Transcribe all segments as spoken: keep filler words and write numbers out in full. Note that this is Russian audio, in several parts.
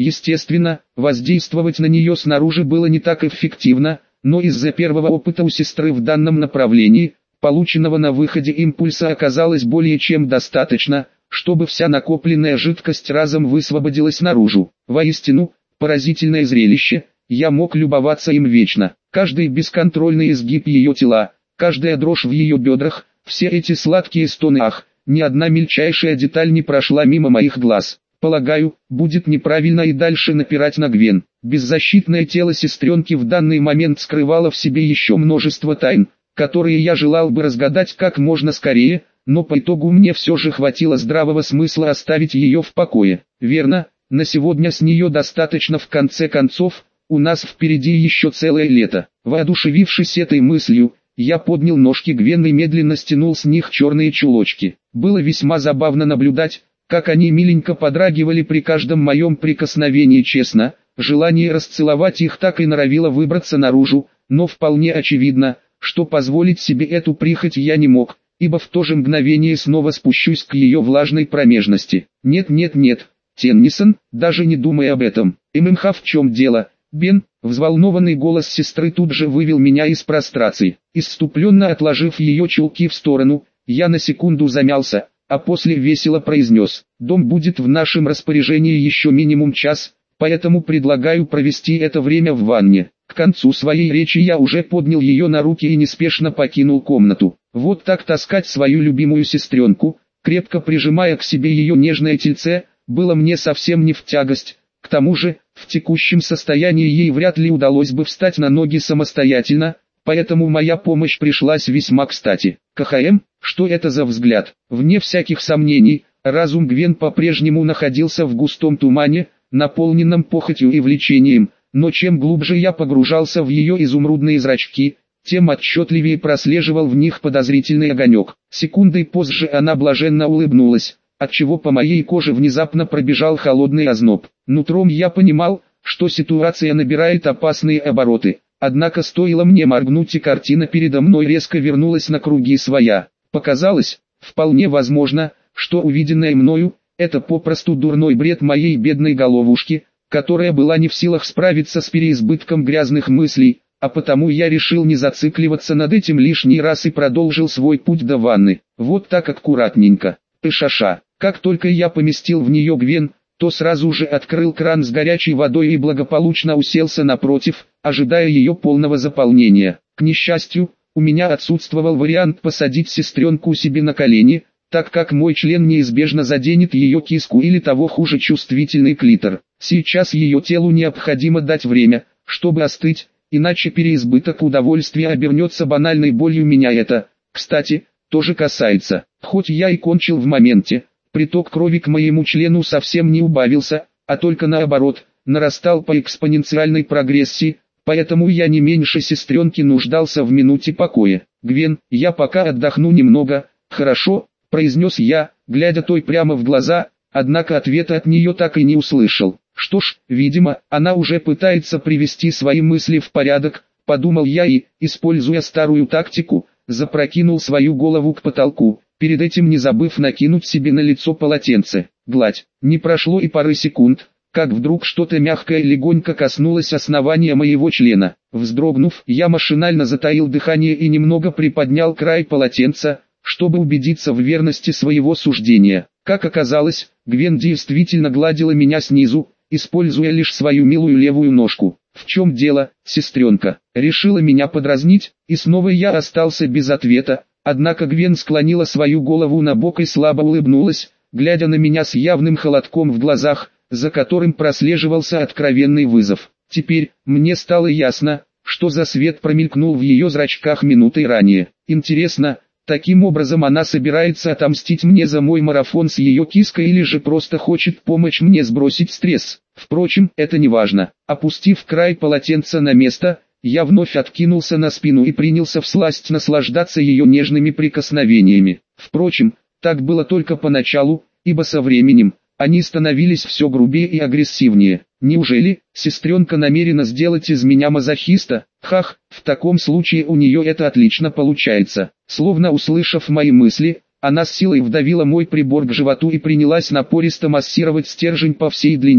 Естественно, воздействовать на нее снаружи было не так эффективно, но из-за первого опыта у сестры в данном направлении, полученного на выходе импульса оказалось более чем достаточно, чтобы вся накопленная жидкость разом высвободилась наружу. Воистину, поразительное зрелище, я мог любоваться им вечно. Каждый бесконтрольный изгиб ее тела, каждая дрожь в ее бедрах, все эти сладкие стоны ах, ни одна мельчайшая деталь не прошла мимо моих глаз. Полагаю, будет неправильно и дальше напирать на Гвен. Беззащитное тело сестренки в данный момент скрывало в себе еще множество тайн, которые я желал бы разгадать как можно скорее, но по итогу мне все же хватило здравого смысла оставить ее в покое. Верно, на сегодня с нее достаточно, в конце концов, у нас впереди еще целое лето. Воодушевившись этой мыслью, я поднял ножки Гвен и медленно стянул с них черные чулочки. Было весьма забавно наблюдать, как они миленько подрагивали при каждом моем прикосновении. Честно, желание расцеловать их так и норовило выбраться наружу, но вполне очевидно, что позволить себе эту прихоть я не мог, ибо в то же мгновение снова спущусь к ее влажной промежности. Нет, нет, нет, Теннисон, даже не думай об этом. ММХ, в чем дело, Бен? Взволнованный голос сестры тут же вывел меня из прострации. Исступленно отложив ее чулки в сторону, я на секунду замялся, а после весело произнес: «Дом будет в нашем распоряжении еще минимум час, поэтому предлагаю провести это время в ванне». К концу своей речи я уже поднял ее на руки и неспешно покинул комнату. Вот так таскать свою любимую сестренку, крепко прижимая к себе ее нежное тельце, было мне совсем не в тягость. К тому же, в текущем состоянии ей вряд ли удалось бы встать на ноги самостоятельно, поэтому моя помощь пришлась весьма кстати. КХМ, что это за взгляд? Вне всяких сомнений, разум Гвен по-прежнему находился в густом тумане, наполненном похотью и влечением, но чем глубже я погружался в ее изумрудные зрачки, тем отчетливее прослеживал в них подозрительный огонек. Секундой позже она блаженно улыбнулась, отчего по моей коже внезапно пробежал холодный озноб. Нутром я понимал, что ситуация набирает опасные обороты. Однако стоило мне моргнуть, и картина передо мной резко вернулась на круги своя. Показалось, вполне возможно, что увиденное мною – это попросту дурной бред моей бедной головушки, которая была не в силах справиться с переизбытком грязных мыслей, а потому я решил не зацикливаться над этим лишний раз и продолжил свой путь до ванны. Вот так аккуратненько. Пышаша. Как только я поместил в нее Гвен, то сразу же открыл кран с горячей водой и благополучно уселся напротив, ожидая ее полного заполнения. К несчастью, у меня отсутствовал вариант посадить сестренку себе на колени, так как мой член неизбежно заденет ее киску или того хуже чувствительный клитор. Сейчас ее телу необходимо дать время, чтобы остыть, иначе переизбыток удовольствия обернется банальной болью. Меня это, кстати, тоже касается. Хоть я и кончил в моменте, приток крови к моему члену совсем не убавился, а только наоборот, нарастал по экспоненциальной прогрессии, поэтому я не меньше сестренки нуждался в минуте покоя. «Гвен, я пока отдохну немного, хорошо?» – произнес я, глядя той прямо в глаза, однако ответа от нее так и не услышал. Что ж, видимо, она уже пытается привести свои мысли в порядок, подумал я и, используя старую тактику, запрокинул свою голову к потолку, перед этим не забыв накинуть себе на лицо полотенце. Гладь. Не прошло и пары секунд, как вдруг что-то мягкое легонько коснулось основания моего члена. Вздрогнув, я машинально затаил дыхание и немного приподнял край полотенца, чтобы убедиться в верности своего суждения. Как оказалось, Гвен действительно гладила меня снизу, используя лишь свою милую левую ножку. «В чем дело, сестренка?» Решила меня подразнить, и снова я остался без ответа, однако Гвен склонила свою голову на бок и слабо улыбнулась, глядя на меня с явным холодком в глазах, за которым прослеживался откровенный вызов. Теперь, мне стало ясно, что за свет промелькнул в ее зрачках минутой ранее. Интересно, таким образом она собирается отомстить мне за мой марафон с ее киской или же просто хочет помочь мне сбросить стресс? Впрочем, это не важно. Опустив край полотенца на место, я вновь откинулся на спину и принялся всласть наслаждаться ее нежными прикосновениями. Впрочем, так было только поначалу, ибо со временем они становились все грубее и агрессивнее. Неужели сестренка намерена сделать из меня мазохиста? Хах, в таком случае у нее это отлично получается. Словно услышав мои мысли, она с силой вдавила мой прибор к животу и принялась напористо массировать стержень по всей длине.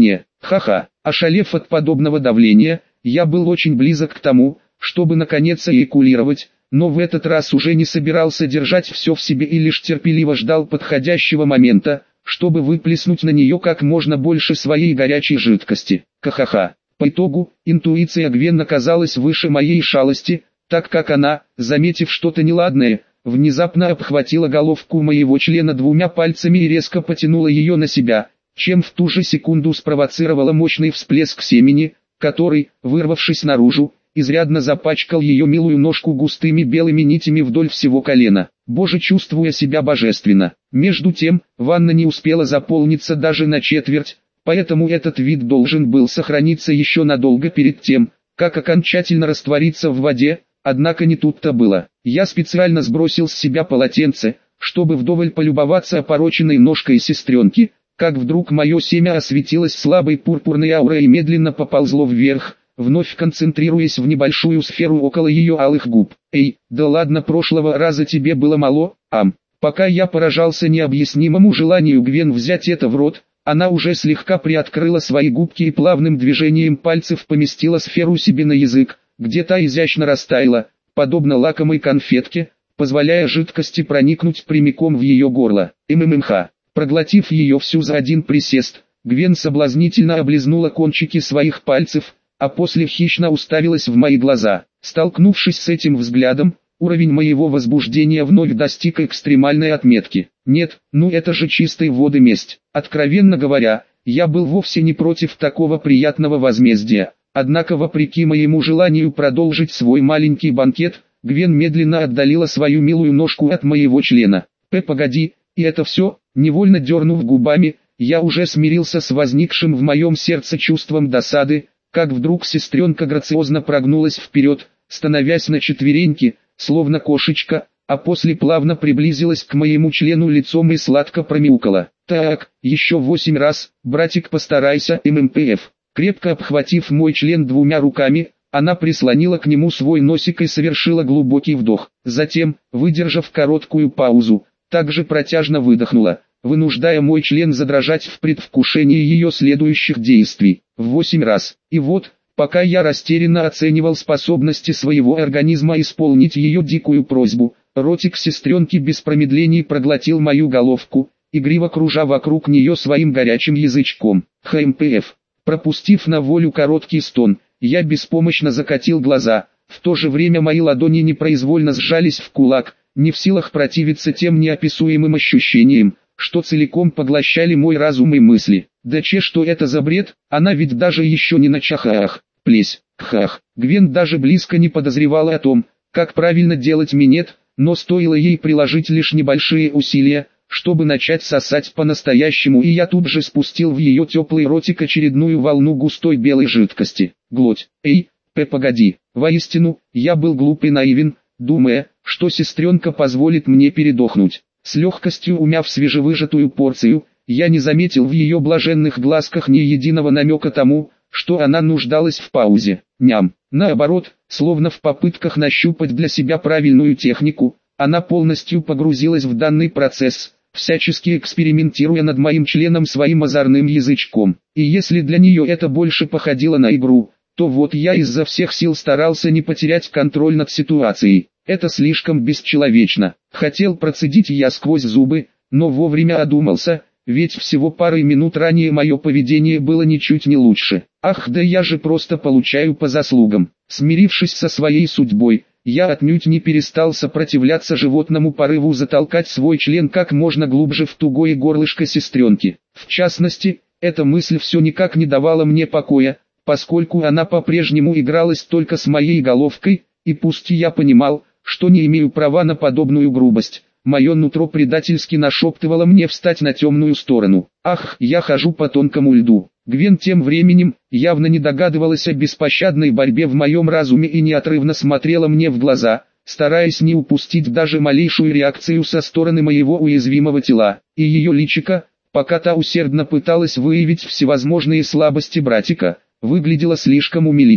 Ха-ха, ошалев от подобного давления, я был очень близок к тому, чтобы наконец эякулировать, но в этот раз уже не собирался держать все в себе и лишь терпеливо ждал подходящего момента, чтобы выплеснуть на нее как можно больше своей горячей жидкости. Ха-ха-ха. По итогу, интуиция Гвен оказалась выше моей шалости, так как она, заметив что-то неладное, внезапно обхватила головку моего члена двумя пальцами и резко потянула ее на себя, чем в ту же секунду спровоцировала мощный всплеск семени, который, вырвавшись наружу, изрядно запачкал ее милую ножку густыми белыми нитями вдоль всего колена. Боже, чувствуя себя божественно. Между тем, ванна не успела заполниться даже на четверть, поэтому этот вид должен был сохраниться еще надолго перед тем, как окончательно раствориться в воде, однако не тут-то было. Я специально сбросил с себя полотенце, чтобы вдоволь полюбоваться опороченной ножкой сестренки, как вдруг мое семя осветилось слабой пурпурной аурой и медленно поползло вверх, вновь концентрируясь в небольшую сферу около ее алых губ. Эй, да ладно, прошлого раза тебе было мало, ам. Пока я поражался необъяснимому желанию Гвен взять это в рот, она уже слегка приоткрыла свои губки и плавным движением пальцев поместила сферу себе на язык, где та изящно растаяла, подобно лакомой конфетке, позволяя жидкости проникнуть прямиком в ее горло. МММХ. Проглотив ее всю за один присест, Гвен соблазнительно облизнула кончики своих пальцев, а после хищно уставилась в мои глаза. Столкнувшись с этим взглядом, уровень моего возбуждения вновь достиг экстремальной отметки. Нет, ну это же чистой воды месть. Откровенно говоря, я был вовсе не против такого приятного возмездия. Однако вопреки моему желанию продолжить свой маленький банкет, Гвен медленно отдалила свою милую ножку от моего члена. П, погоди, и это все? Невольно дернув губами, я уже смирился с возникшим в моем сердце чувством досады, как вдруг сестренка грациозно прогнулась вперед, становясь на четвереньки, словно кошечка, а после плавно приблизилась к моему члену лицом и сладко промяукала. Так, еще восемь раз, братик, постарайся, ММПФ. Крепко обхватив мой член двумя руками, она прислонила к нему свой носик и совершила глубокий вдох. Затем, выдержав короткую паузу, также протяжно выдохнула, вынуждая мой член задрожать в предвкушении ее следующих действий. В восемь раз. И вот, пока я растерянно оценивал способности своего организма исполнить ее дикую просьбу, ротик сестренки без промедлений проглотил мою головку, игриво кружа вокруг нее своим горячим язычком. ХМПФ. Пропустив на волю короткий стон, я беспомощно закатил глаза, в то же время мои ладони непроизвольно сжались в кулак, не в силах противиться тем неописуемым ощущениям, что целиком поглощали мой разум и мысли. Да че, что это за бред, она ведь даже еще не на чахах, плесь, кхах. Гвен даже близко не подозревала о том, как правильно делать минет, но стоило ей приложить лишь небольшие усилия, чтобы начать сосать по-настоящему, и я тут же спустил в ее теплый ротик очередную волну густой белой жидкости. Глоть. Эй, П, погоди. Воистину, я был глуп и наивен, думая, что сестренка позволит мне передохнуть. С легкостью умяв свежевыжатую порцию, я не заметил в ее блаженных глазках ни единого намека тому, что она нуждалась в паузе. Ням. Наоборот, словно в попытках нащупать для себя правильную технику, она полностью погрузилась в данный процесс, всячески экспериментируя над моим членом своим озорным язычком. И если для нее это больше походило на игру, то вот я изо всех сил старался не потерять контроль над ситуацией. Это слишком бесчеловечно. Хотел процедить я сквозь зубы, но вовремя одумался, ведь всего парой минут ранее мое поведение было ничуть не лучше. Ах, да я же просто получаю по заслугам. Смирившись со своей судьбой, я отнюдь не перестал сопротивляться животному порыву затолкать свой член как можно глубже в тугое горлышко сестренки. В частности, эта мысль все никак не давала мне покоя, поскольку она по-прежнему игралась только с моей головкой, и пусть я понимал, что не имею права на подобную грубость, мое нутро предательски нашептывало мне встать на темную сторону. Ах, я хожу по тонкому льду. Гвен тем временем явно не догадывалась о беспощадной борьбе в моем разуме и неотрывно смотрела мне в глаза, стараясь не упустить даже малейшую реакцию со стороны моего уязвимого тела. И ее личико, пока та усердно пыталась выявить всевозможные слабости братика, выглядело слишком умилительно.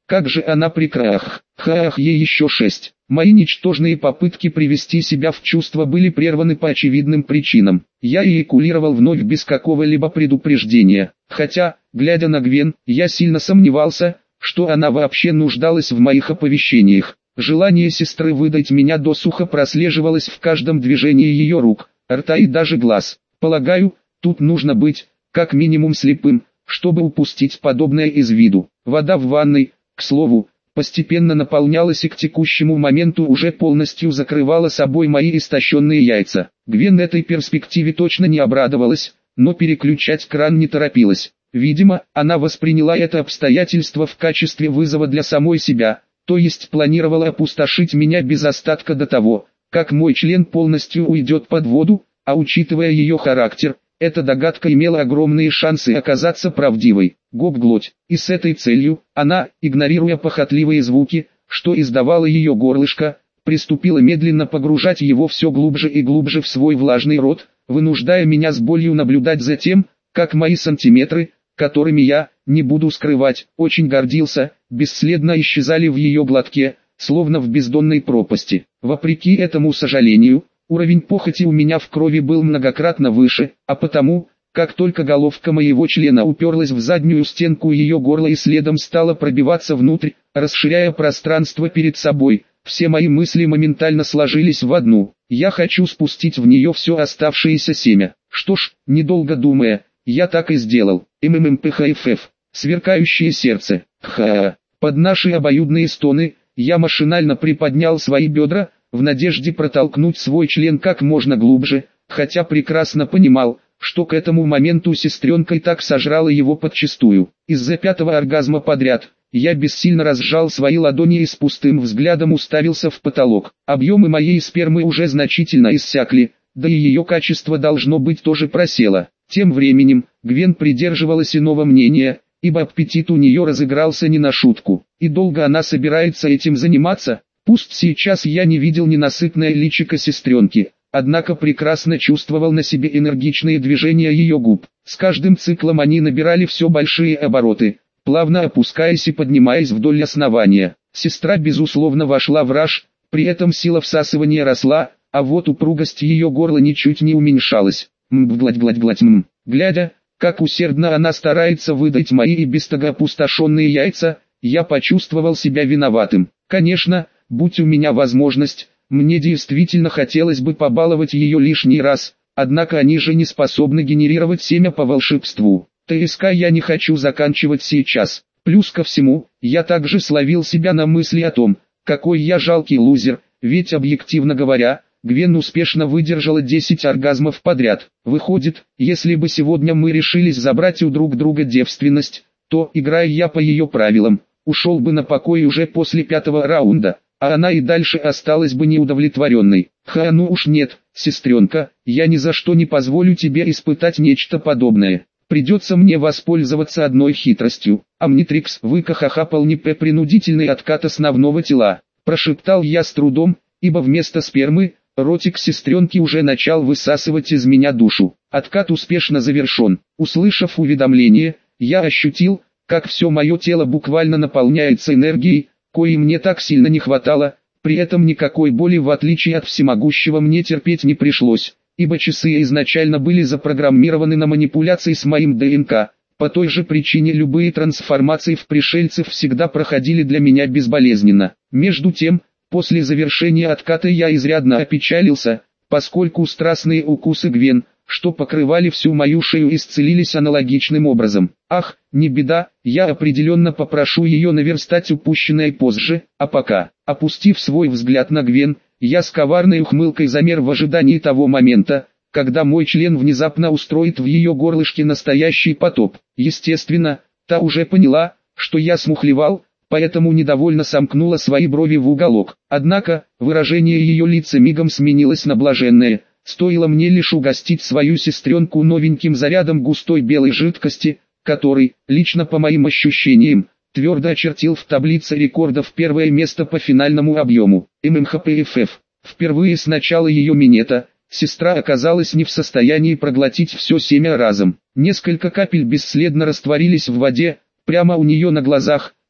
Как же она прекрасна. Хах, ей еще шесть. Мои ничтожные попытки привести себя в чувство были прерваны по очевидным причинам. Я эякулировал вновь без какого-либо предупреждения. Хотя, глядя на Гвен, я сильно сомневался, что она вообще нуждалась в моих оповещениях. Желание сестры выдать меня досуха прослеживалось в каждом движении ее рук, рта и даже глаз. Полагаю, тут нужно быть, как минимум слепым, чтобы упустить подобное из виду. Вода в ванной, к слову, постепенно наполнялась и к текущему моменту уже полностью закрывала собой мои истощенные яйца. Гвен этой перспективе точно не обрадовалась, но переключать кран не торопилась. Видимо, она восприняла это обстоятельство в качестве вызова для самой себя, то есть планировала опустошить меня без остатка до того, как мой член полностью уйдет под воду, а учитывая ее характер, эта догадка имела огромные шансы оказаться правдивой. Гоп-глоть. И с этой целью, она, игнорируя похотливые звуки, что издавало ее горлышко, приступила медленно погружать его все глубже и глубже в свой влажный рот, вынуждая меня с болью наблюдать за тем, как мои сантиметры, которыми я, не буду скрывать, очень гордился, бесследно исчезали в ее глотке, словно в бездонной пропасти. Вопреки этому сожалению, уровень похоти у меня в крови был многократно выше, а потому, как только головка моего члена уперлась в заднюю стенку ее горла и следом стала пробиваться внутрь, расширяя пространство перед собой, все мои мысли моментально сложились в одну. Я хочу спустить в нее все оставшееся семя. Что ж, недолго думая, я так и сделал. МММПХФФ. Сверкающее сердце. Ха. Под наши обоюдные стоны, я машинально приподнял свои бедра, в надежде протолкнуть свой член как можно глубже, хотя прекрасно понимал, что к этому моменту сестренка и так сожрала его подчистую. Из-за пятого оргазма подряд, я бессильно разжал свои ладони и с пустым взглядом уставился в потолок. Объемы моей спермы уже значительно иссякли, да и ее качество должно быть тоже просело. Тем временем, Гвен придерживалась иного мнения, ибо аппетит у нее разыгрался не на шутку. И долго она собирается этим заниматься? Пусть сейчас я не видел ненасытное личико сестренки, однако прекрасно чувствовал на себе энергичные движения ее губ. С каждым циклом они набирали все большие обороты, плавно опускаясь и поднимаясь вдоль основания. Сестра безусловно вошла в раж, при этом сила всасывания росла, а вот упругость ее горла ничуть не уменьшалась. Мм-гладь-гладь-гладь-мм. Глядя, как усердно она старается выдать мои и без того опустошенные яйца, я почувствовал себя виноватым. Конечно, будь у меня возможность, мне действительно хотелось бы побаловать ее лишний раз, однако они же не способны генерировать семя по волшебству. ТСК я не хочу заканчивать сейчас. Плюс ко всему, я также словил себя на мысли о том, какой я жалкий лузер, ведь объективно говоря, Гвен успешно выдержала десять оргазмов подряд. Выходит, если бы сегодня мы решились забрать у друг друга девственность, то, играя я по ее правилам, ушел бы на покой уже после пятого раунда, а она и дальше осталась бы неудовлетворенной. Ха, ну уж нет, сестренка, я ни за что не позволю тебе испытать нечто подобное. Придется мне воспользоваться одной хитростью. Амнитрикс выкахахапал не по принудительный откат основного тела. Прошептал я с трудом, ибо вместо спермы, ротик сестренки уже начал высасывать из меня душу. Откат успешно завершен. Услышав уведомление, я ощутил, как все мое тело буквально наполняется энергией, коей мне так сильно не хватало, при этом никакой боли в отличие от всемогущего мне терпеть не пришлось, ибо часы изначально были запрограммированы на манипуляции с моим ДНК. По той же причине любые трансформации в пришельцев всегда проходили для меня безболезненно. Между тем, после завершения отката я изрядно опечалился, поскольку страстные укусы Гвен, что покрывали всю мою шею, исцелились аналогичным образом. Ах, не беда, я определенно попрошу ее наверстать упущенное позже, а пока, опустив свой взгляд на Гвен, я с коварной ухмылкой замер в ожидании того момента, когда мой член внезапно устроит в ее горлышке настоящий потоп. Естественно, та уже поняла, что я смухлевал, поэтому недовольно сомкнула свои брови в уголок. Однако, выражение ее лица мигом сменилось на блаженное. Стоило мне лишь угостить свою сестренку новеньким зарядом густой белой жидкости, который, лично по моим ощущениям, твердо очертил в таблице рекордов первое место по финальному объему. ММХПФФ. Впервые с начала ее минета, сестра оказалась не в состоянии проглотить все семя разом. Несколько капель бесследно растворились в воде, прямо у нее на глазах,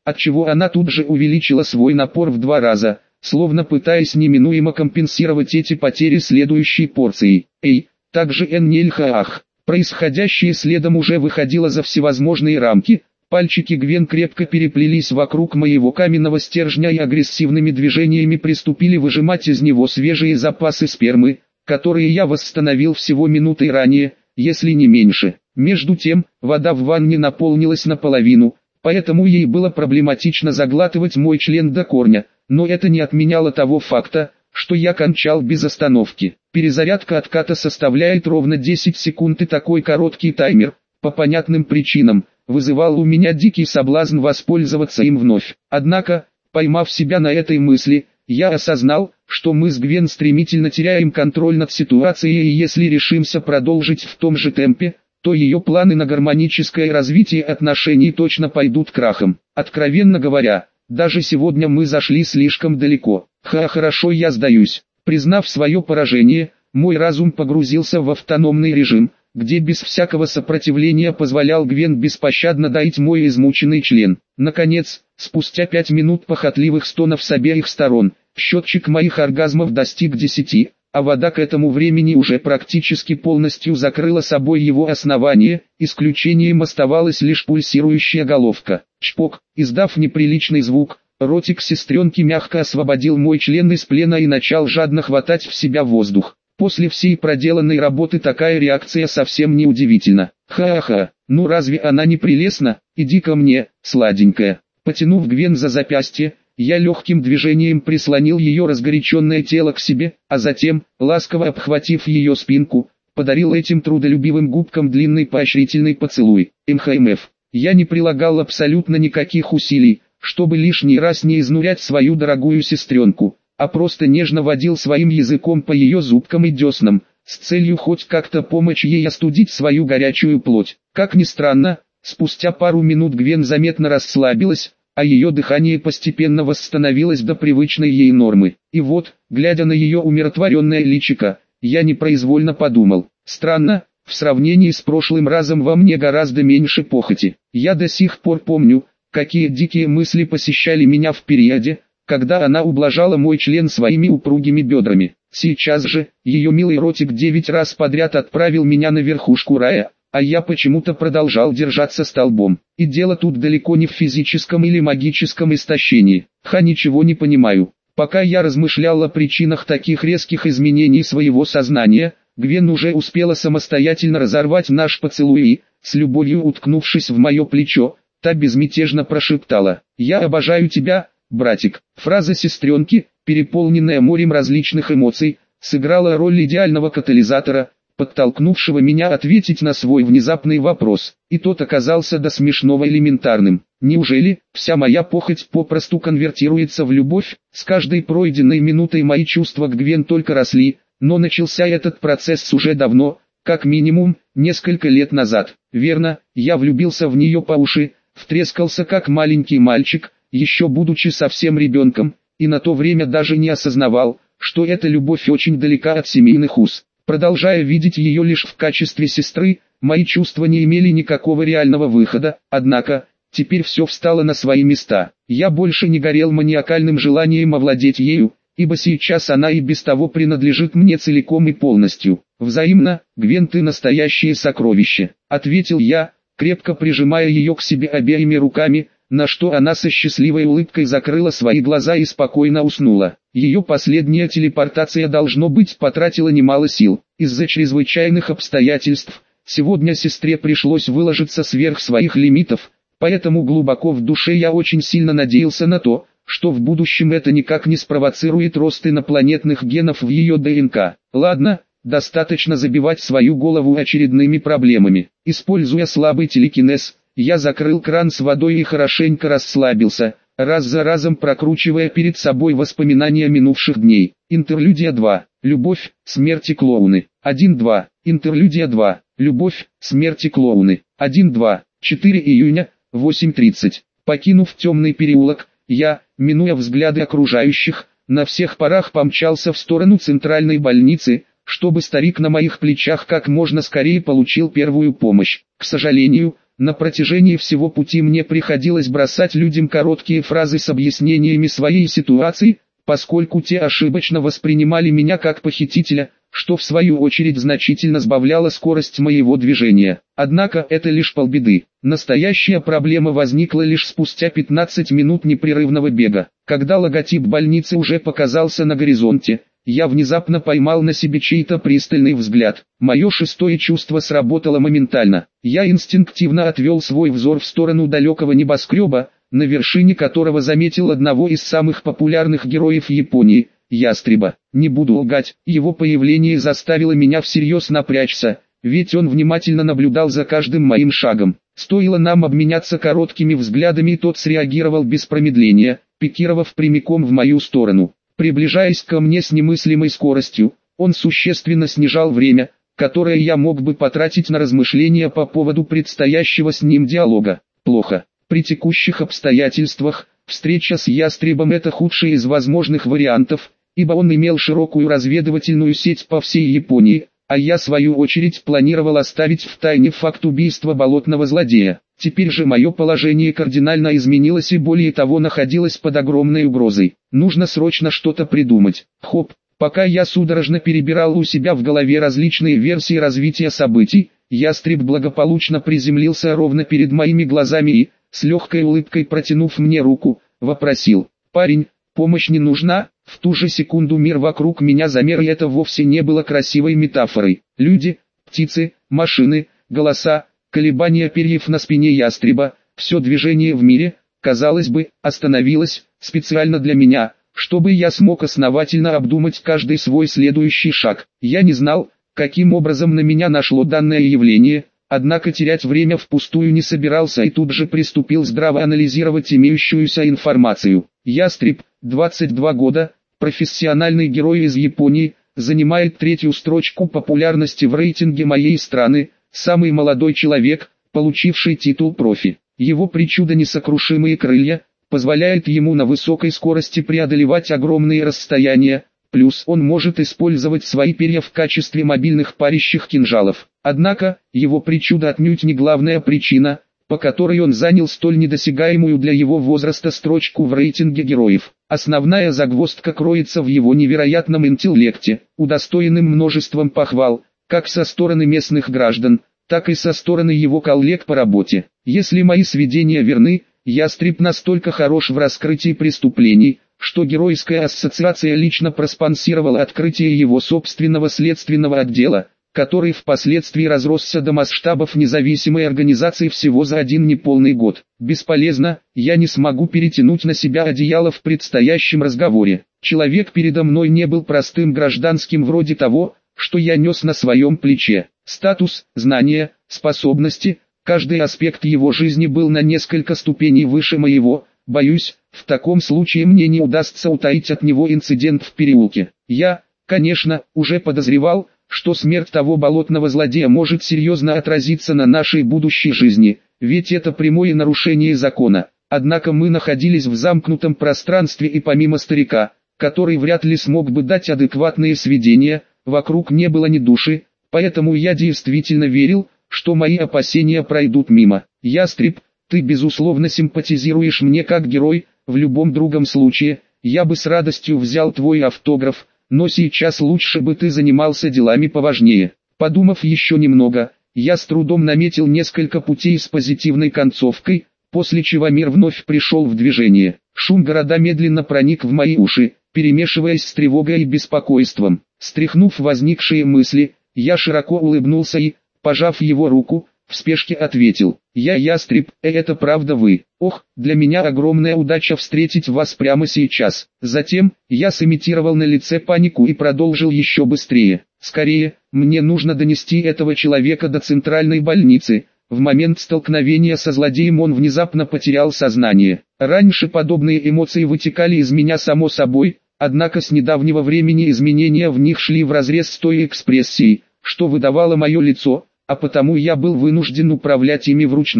отчего она тут же увеличила свой напор в два раза, словно пытаясь неминуемо компенсировать эти потери следующей порцией. Эй, также Эннельхаах. Происходящее следом уже выходило за всевозможные рамки. Пальчики Гвен крепко переплелись вокруг моего каменного стержня и агрессивными движениями приступили выжимать из него свежие запасы спермы, которые я восстановил всего минутой ранее, если не меньше. Между тем, вода в ванне наполнилась наполовину, поэтому ей было проблематично заглатывать мой член до корня, но это не отменяло того факта, что я кончал без остановки. Перезарядка отката составляет ровно десять секунд, и такой короткий таймер, по понятным причинам, вызывал у меня дикий соблазн воспользоваться им вновь. Однако, поймав себя на этой мысли, я осознал, что мы с Гвен стремительно теряем контроль над ситуацией, и если решимся продолжить в том же темпе, то ее планы на гармоническое развитие отношений точно пойдут крахом. Откровенно говоря, даже сегодня мы зашли слишком далеко. Ха, хорошо, я сдаюсь. Признав свое поражение, мой разум погрузился в автономный режим, где без всякого сопротивления позволял Гвен беспощадно доить мой измученный член. Наконец, спустя пять минут похотливых стонов с обеих сторон, счетчик моих оргазмов достиг десяти, а вода к этому времени уже практически полностью закрыла собой его основание, исключением оставалась лишь пульсирующая головка. Чпок, издав неприличный звук, ротик сестренки мягко освободил мой член из плена и начал жадно хватать в себя воздух. После всей проделанной работы такая реакция совсем не удивительна. Ха-ха, ну разве она не прелестна? Иди ко мне, сладенькая. Потянув Гвен за запястье, я легким движением прислонил ее разгоряченное тело к себе, а затем, ласково обхватив ее спинку, подарил этим трудолюбивым губкам длинный поощрительный поцелуй. МХМФ. Я не прилагал абсолютно никаких усилий, чтобы лишний раз не изнурять свою дорогую сестренку, а просто нежно водил своим языком по ее зубкам и деснам, с целью хоть как-то помочь ей остудить свою горячую плоть. Как ни странно, спустя пару минут Гвен заметно расслабилась, а ее дыхание постепенно восстановилось до привычной ей нормы. И вот, глядя на ее умиротворенное личико, я непроизвольно подумал: странно, в сравнении с прошлым разом во мне гораздо меньше похоти. Я до сих пор помню, какие дикие мысли посещали меня в периоде, когда она ублажала мой член своими упругими бедрами. Сейчас же, ее милый ротик девять раз подряд отправил меня на верхушку рая, а я почему-то продолжал держаться столбом. И дело тут далеко не в физическом или магическом истощении. Ха, ничего не понимаю. Пока я размышлял о причинах таких резких изменений своего сознания, Гвен уже успела самостоятельно разорвать наш поцелуй и, с любовью уткнувшись в мое плечо, та безмятежно прошептала: «Я обожаю тебя, братик». Фраза сестренки, переполненная морем различных эмоций, сыграла роль идеального катализатора, подтолкнувшего меня ответить на свой внезапный вопрос, и тот оказался до смешного элементарным. Неужели вся моя похоть попросту конвертируется в любовь? С каждой пройденной минутой мои чувства к Гвен только росли, но начался этот процесс уже давно, как минимум, несколько лет назад. Верно, я влюбился в нее по уши, втрескался как маленький мальчик, еще будучи совсем ребенком, и на то время даже не осознавал, что эта любовь очень далека от семейных уз. Продолжая видеть ее лишь в качестве сестры, мои чувства не имели никакого реального выхода, однако, теперь все встало на свои места. Я больше не горел маниакальным желанием овладеть ею, ибо сейчас она и без того принадлежит мне целиком и полностью. «Взаимно, Гвен, ты настоящее сокровище», — ответил я, крепко прижимая ее к себе обеими руками, на что она со счастливой улыбкой закрыла свои глаза и спокойно уснула. Ее последняя телепортация, должно быть, потратила немало сил. Из-за чрезвычайных обстоятельств, сегодня сестре пришлось выложиться сверх своих лимитов, поэтому глубоко в душе я очень сильно надеялся на то, что в будущем это никак не спровоцирует рост инопланетных генов в ее ДНК. Ладно, достаточно забивать свою голову очередными проблемами. Используя слабый телекинез, я закрыл кран с водой и хорошенько расслабился, раз за разом прокручивая перед собой воспоминания минувших дней. Интерлюдия два. Любовь, смерть и клоуны. один-два. Интерлюдия два. Любовь, смерть и клоуны. один-два. четыре июня, восемь тридцать. Покинув темный переулок, я, минуя взгляды окружающих, на всех парах помчался в сторону центральной больницы, чтобы старик на моих плечах как можно скорее получил первую помощь. К сожалению, На протяжении всего пути мне приходилось бросать людям короткие фразы с объяснениями своей ситуации, поскольку те ошибочно воспринимали меня как похитителя, что в свою очередь значительно сбавляло скорость моего движения. Однако это лишь полбеды. Настоящая проблема возникла лишь спустя пятнадцать минут непрерывного бега. Когда логотип больницы уже показался на горизонте, я внезапно поймал на себе чей-то пристальный взгляд. Мое шестое чувство сработало моментально. Я инстинктивно отвел свой взор в сторону далекого небоскреба, на вершине которого заметил одного из самых популярных героев Японии – ястреба. Не буду лгать, его появление заставило меня всерьез напрячься, ведь он внимательно наблюдал за каждым моим шагом. Стоило нам обменяться короткими взглядами, и тот среагировал без промедления, пикировав прямиком в мою сторону. Приближаясь ко мне с немыслимой скоростью, он существенно снижал время, которое я мог бы потратить на размышления по поводу предстоящего с ним диалога. Плохо. При текущих обстоятельствах, встреча с ястребом – это худший из возможных вариантов, ибо он имел широкую разведывательную сеть по всей Японии, а я в свою очередь планировал оставить в тайне факт убийства болотного злодея. Теперь же мое положение кардинально изменилось и более того находилось под огромной угрозой. Нужно срочно что-то придумать. Хоп, пока я судорожно перебирал у себя в голове различные версии развития событий, ястреб благополучно приземлился ровно перед моими глазами и, с легкой улыбкой протянув мне руку, вопросил: «Парень, помощь не нужна?» В ту же секунду мир вокруг меня замер, и это вовсе не было красивой метафорой. Люди, птицы, машины, голоса, колебания перьев на спине ястреба, все движение в мире, казалось бы, остановилось, специально для меня, чтобы я смог основательно обдумать каждый свой следующий шаг. Я не знал, каким образом на меня нашло данное явление, однако терять время впустую не собирался и тут же приступил здраво анализировать имеющуюся информацию. Ястреб, двадцать два года, профессиональный герой из Японии, занимает третью строчку популярности в рейтинге моей страны, самый молодой человек, получивший титул профи. Его причуда несокрушимые крылья, позволяет ему на высокой скорости преодолевать огромные расстояния, плюс он может использовать свои перья в качестве мобильных парящих кинжалов. Однако, его причуда отнюдь не главная причина, по которой он занял столь недосягаемую для его возраста строчку в рейтинге героев. Основная загвоздка кроется в его невероятном интеллекте, удостоенным множеством похвал, как со стороны местных граждан, так и со стороны его коллег по работе. Если мои сведения верны, ястреб настолько хорош в раскрытии преступлений, что Геройская ассоциация лично проспонсировала открытие его собственного следственного отдела, который впоследствии разросся до масштабов независимой организации всего за один неполный год. Бесполезно, я не смогу перетянуть на себя одеяло в предстоящем разговоре. Человек передо мной не был простым гражданским вроде того, что я нес на своем плече. Статус, знания, способности, каждый аспект его жизни был на несколько ступеней выше моего. Боюсь, в таком случае мне не удастся утаить от него инцидент в переулке. Я, конечно, уже подозревал, что смерть того болотного злодея может серьезно отразиться на нашей будущей жизни, ведь это прямое нарушение закона. Однако мы находились в замкнутом пространстве, и помимо старика, который вряд ли смог бы дать адекватные сведения, вокруг не было ни души, поэтому я действительно верил, что мои опасения пройдут мимо. Ястреб, ты безусловно симпатизируешь мне как герой, в любом другом случае, я бы с радостью взял твой автограф, но сейчас лучше бы ты занимался делами поважнее. Подумав еще немного, я с трудом наметил несколько путей с позитивной концовкой, после чего мир вновь пришел в движение. Шум города медленно проник в мои уши, перемешиваясь с тревогой и беспокойством. Стряхнув возникшие мысли, я широко улыбнулся и, пожав его руку, в спешке ответил: «Я ястреб, э, это правда вы? Ох, для меня огромная удача встретить вас прямо сейчас». Затем, я сымитировал на лице панику и продолжил еще быстрее: «Скорее, мне нужно донести этого человека до центральной больницы». В момент столкновения со злодеем он внезапно потерял сознание. Раньше подобные эмоции вытекали из меня само собой, однако с недавнего времени изменения в них шли вразрез с той экспрессией, что выдавало мое лицо, а потому я был вынужден управлять ими вручную.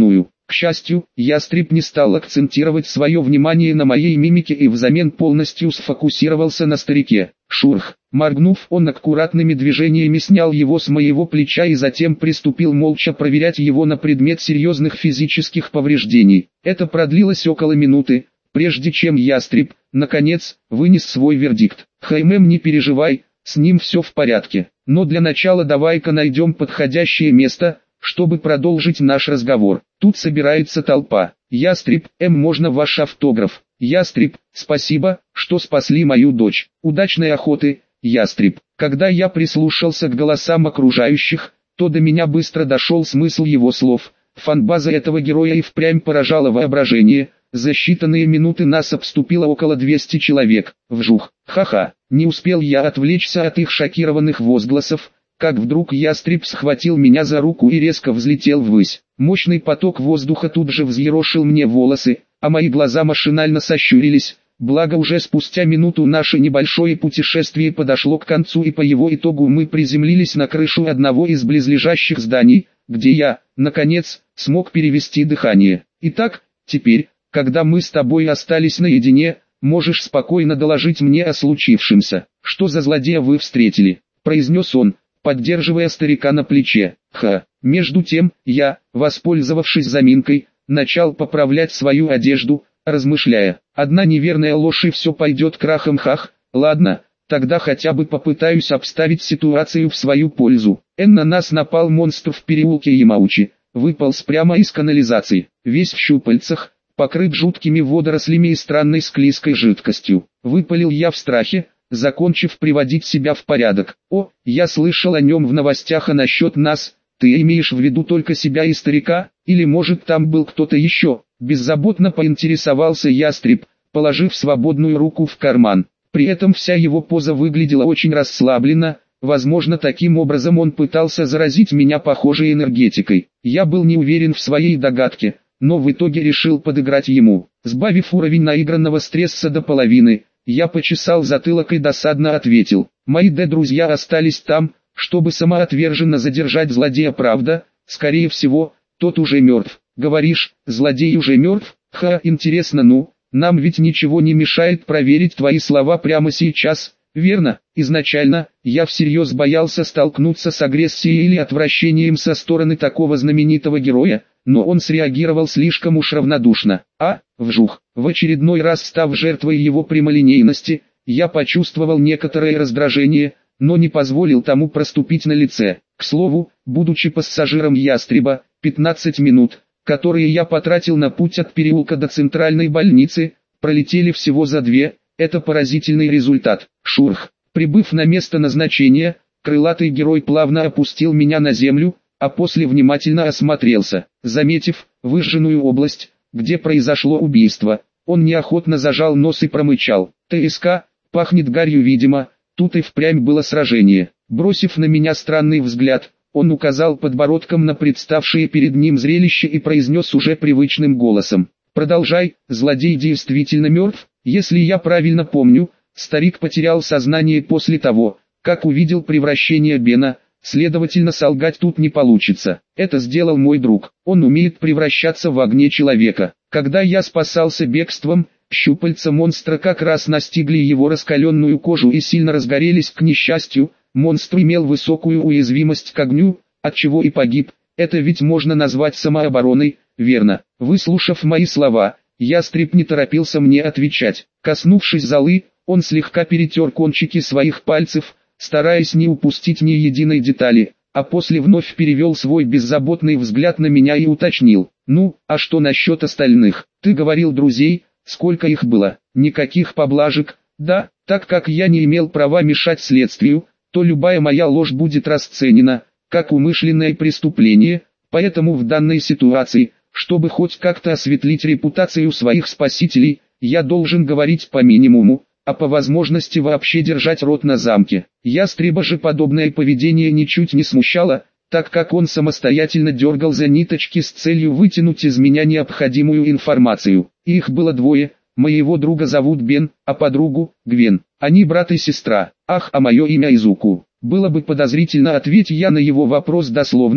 К счастью, ястреб не стал акцентировать свое внимание на моей мимике и взамен полностью сфокусировался на старике. Шурх. Моргнув, он аккуратными движениями снял его с моего плеча и затем приступил молча проверять его на предмет серьезных физических повреждений. Это продлилось около минуты, прежде чем ястреб, наконец, вынес свой вердикт. «Хаймен, не переживай, с ним все в порядке. Но для начала давай-ка найдем подходящее место, чтобы продолжить наш разговор. Тут собирается толпа. Ястреб, М, можно ваш автограф? Ястреб, спасибо, что спасли мою дочь. Удачной охоты, Ястреб». Когда я прислушался к голосам окружающих, то до меня быстро дошел смысл его слов. Фанбаза этого героя и впрямь поражала воображение. За считанные минуты нас обступило около двухсот человек. Вжух. Ха-ха. Не успел я отвлечься от их шокированных возгласов, как вдруг ястреб схватил меня за руку и резко взлетел ввысь. Мощный поток воздуха тут же взъерошил мне волосы, а мои глаза машинально сощурились. Благо уже спустя минуту наше небольшое путешествие подошло к концу, и по его итогу мы приземлились на крышу одного из близлежащих зданий, где я, наконец, смог перевести дыхание. Итак, теперь, когда мы с тобой остались наедине, можешь спокойно доложить мне о случившемся. Что за злодея вы встретили? Произнес он, поддерживая старика на плече. Ха. Между тем, я, воспользовавшись заминкой, начал поправлять свою одежду, размышляя. Одна неверная ложь и все пойдет крахом. Хах. Ладно, тогда хотя бы попытаюсь обставить ситуацию в свою пользу. Эн на нас напал монстр в переулке Ямаучи, выполз прямо из канализации, весь в щупальцах, покрыт жуткими водорослями и странной склизкой жидкостью. Выпалил я в страхе, закончив приводить себя в порядок. О, я слышал о нем в новостях, а насчет нас, ты имеешь в виду только себя и старика, или может там был кто-то еще? Беззаботно поинтересовался ястреб, положив свободную руку в карман. При этом вся его поза выглядела очень расслабленно, возможно таким образом он пытался заразить меня похожей энергетикой. Я был не уверен в своей догадке, но в итоге решил подыграть ему. Сбавив уровень наигранного стресса до половины, я почесал затылок и досадно ответил. Мои друзья остались там, чтобы самоотверженно задержать злодея. Правда, скорее всего, тот уже мертв. Говоришь, злодей уже мертв? Ха, интересно, ну, нам ведь ничего не мешает проверить твои слова прямо сейчас, верно? Изначально, я всерьез боялся столкнуться с агрессией или отвращением со стороны такого знаменитого героя, но он среагировал слишком уж равнодушно. А, вжух, в очередной раз став жертвой его прямолинейности, я почувствовал некоторое раздражение, но не позволил тому проступить на лице. К слову, будучи пассажиром ястреба, пятнадцать минут, которые я потратил на путь от переулка до центральной больницы, пролетели всего за две. Это поразительный результат. Шурх. Прибыв на место назначения, крылатый герой плавно опустил меня на землю, а после внимательно осмотрелся. Заметив выжженную область, где произошло убийство, он неохотно зажал нос и промычал. ТСК, пахнет гарью, видимо, тут и впрямь было сражение. Бросив на меня странный взгляд, он указал подбородком на представшее перед ним зрелище и произнес уже привычным голосом. Продолжай, злодей действительно мертв? Если я правильно помню, старик потерял сознание после того, как увидел превращение Бена, следовательно солгать тут не получится. Это сделал мой друг, он умеет превращаться в огне человека. Когда я спасался бегством, щупальца монстра как раз настигли его раскаленную кожу и сильно разгорелись. К несчастью, монстр имел высокую уязвимость к огню, отчего и погиб. Это ведь можно назвать самообороной, верно? Выслушав мои слова, ястреб не торопился мне отвечать. Коснувшись золы, он слегка перетер кончики своих пальцев, стараясь не упустить ни единой детали, а после вновь перевел свой беззаботный взгляд на меня и уточнил. Ну, а что насчет остальных? Ты говорил друзей, сколько их было? Никаких поблажек? Да, так как я не имел права мешать следствию, то любая моя ложь будет расценена как умышленное преступление, поэтому в данной ситуации, чтобы хоть как-то осветлить репутацию своих спасителей, я должен говорить по минимуму, а по возможности вообще держать рот на замке. Ястреба же подобное поведение ничуть не смущало, так как он самостоятельно дергал за ниточки с целью вытянуть из меня необходимую информацию. Их было двое, моего друга зовут Бен, а подругу – Гвен. Они брат и сестра. Ах, а мое имя Изуку. Было бы подозрительно, ответь я на его вопрос дословно,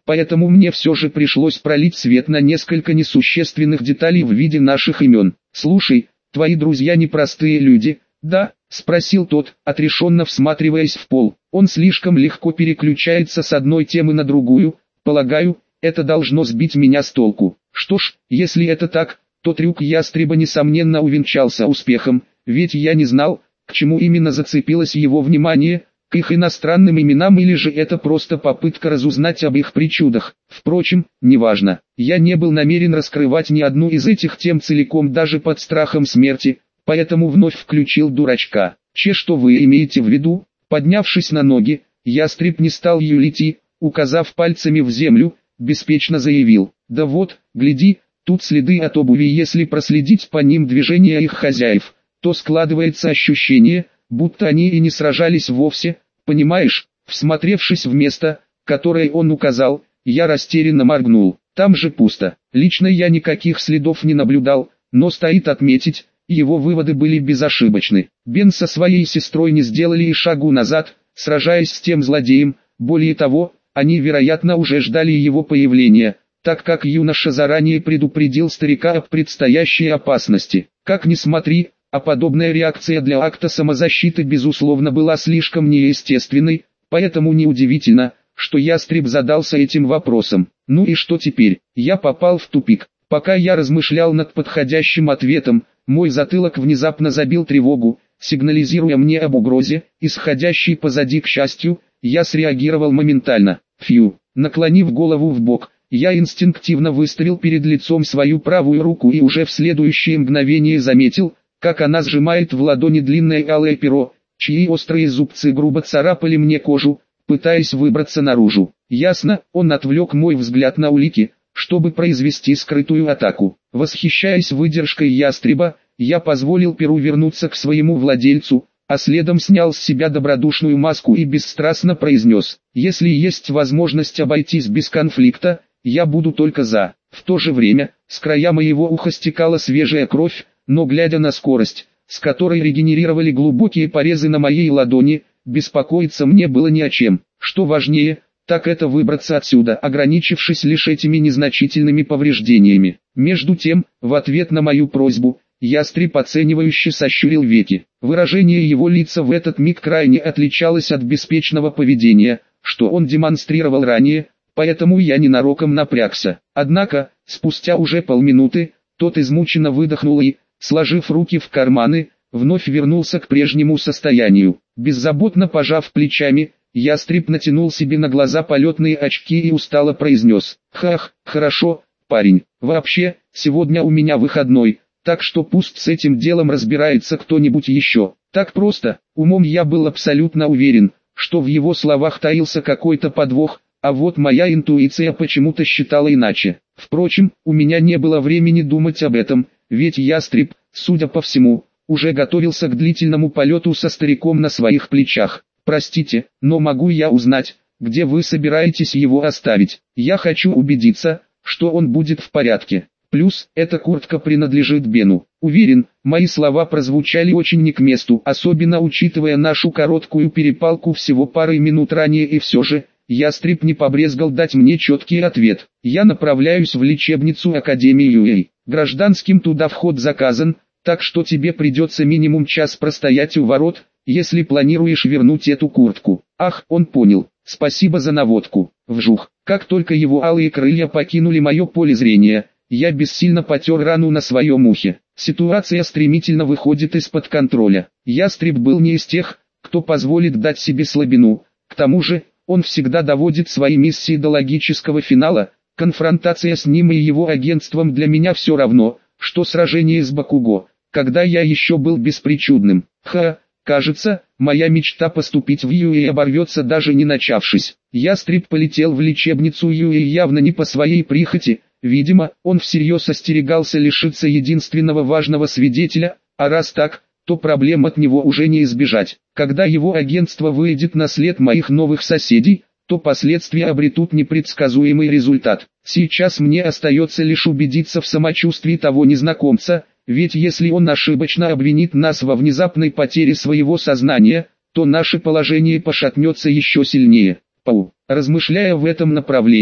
поэтому мне все же пришлось пролить свет на несколько несущественных деталей в виде наших имен. «Слушай, твои друзья непростые люди, да?» — спросил тот, отрешенно всматриваясь в пол. «Он слишком легко переключается с одной темы на другую, полагаю, это должно сбить меня с толку. Что ж, если это так, то трюк ястреба несомненно увенчался успехом, ведь я не знал, к чему именно зацепилось его внимание, к их иностранным именам или же это просто попытка разузнать об их причудах. Впрочем, неважно, я не был намерен раскрывать ни одну из этих тем целиком даже под страхом смерти, поэтому вновь включил дурачка. «Че, что вы имеете в виду?» Поднявшись на ноги, ястреб не стал юлить и, указав пальцами в землю, беспечно заявил: «Да вот, гляди, тут следы от обуви, если проследить по ним движения их хозяев, то складывается ощущение, будто они и не сражались вовсе, понимаешь?» Всмотревшись в место, которое он указал, я растерянно моргнул. Там же пусто. Лично я никаких следов не наблюдал, но стоит отметить, его выводы были безошибочны. Бен со своей сестрой не сделали и шагу назад, сражаясь с тем злодеем. Более того, они, вероятно, уже ждали его появления, так как юноша заранее предупредил старика об предстоящей опасности. Как ни смотри, а подобная реакция для акта самозащиты безусловно была слишком неестественной, поэтому неудивительно, что ястреб задался этим вопросом. Ну и что теперь? Я попал в тупик. Пока я размышлял над подходящим ответом, мой затылок внезапно забил тревогу, сигнализируя мне об угрозе, исходящей позади. К счастью, я среагировал моментально. Фью, наклонив голову в бок, я инстинктивно выставил перед лицом свою правую руку и уже в следующее мгновение заметил, как она сжимает в ладони длинное алое перо, чьи острые зубцы грубо царапали мне кожу, пытаясь выбраться наружу. Ясно, он отвлек мой взгляд на улики, чтобы произвести скрытую атаку. Восхищаясь выдержкой ястреба, я позволил перу вернуться к своему владельцу, а следом снял с себя добродушную маску и бесстрастно произнес: «Если есть возможность обойтись без конфликта, я буду только за». В то же время, с края моего уха стекала свежая кровь, но глядя на скорость, с которой регенерировали глубокие порезы на моей ладони, беспокоиться мне было не о чем. Что важнее, так это выбраться отсюда, ограничившись лишь этими незначительными повреждениями. Между тем, в ответ на мою просьбу, ястреб оценивающе сощурил веки. Выражение его лица в этот миг крайне отличалось от беспечного поведения, что он демонстрировал ранее, поэтому я ненароком напрягся. Однако, спустя уже полминуты, тот измученно выдохнул и, сложив руки в карманы, вновь вернулся к прежнему состоянию. Беззаботно пожав плечами, ястреб натянул себе на глаза полетные очки и устало произнес: «Хах, хорошо, парень, вообще, сегодня у меня выходной, так что пусть с этим делом разбирается кто-нибудь еще». Так просто, умом я был абсолютно уверен, что в его словах таился какой-то подвох, а вот моя интуиция почему-то считала иначе. Впрочем, у меня не было времени думать об этом, ведь ястреб, судя по всему, уже готовился к длительному полету со стариком на своих плечах. «Простите, но могу я узнать, где вы собираетесь его оставить? Я хочу убедиться, что он будет в порядке. Плюс, эта куртка принадлежит Бену». Уверен, мои слова прозвучали очень не к месту, особенно учитывая нашу короткую перепалку всего пары минут ранее, и все же, ястреб не побрезгал дать мне четкий ответ. «Я направляюсь в лечебницу Академии ю эй. Гражданским туда вход заказан, так что тебе придется минимум час простоять у ворот, если планируешь вернуть эту куртку». Ах, он понял. Спасибо за наводку. Вжух. Как только его алые крылья покинули мое поле зрения, я бессильно потер рану на своем ухе. Ситуация стремительно выходит из-под контроля. Ястреб был не из тех, кто позволит дать себе слабину. К тому же, он всегда доводит свои миссии до логического финала. Конфронтация с ним и его агентством для меня все равно, что сражение с Бакуго, когда я еще был беспричудным. Ха, кажется, моя мечта поступить в ю эй оборвется даже не начавшись. Ястреб полетел в лечебницу ю эй явно не по своей прихоти. Видимо, он всерьез остерегался лишиться единственного важного свидетеля, а раз так, то проблем от него уже не избежать. Когда его агентство выйдет на след моих новых соседей, то последствия обретут непредсказуемый результат. Сейчас мне остается лишь убедиться в самочувствии того незнакомца, ведь если он ошибочно обвинит нас во внезапной потере своего сознания, то наше положение пошатнется еще сильнее. Пау. Размышляя в этом направлении,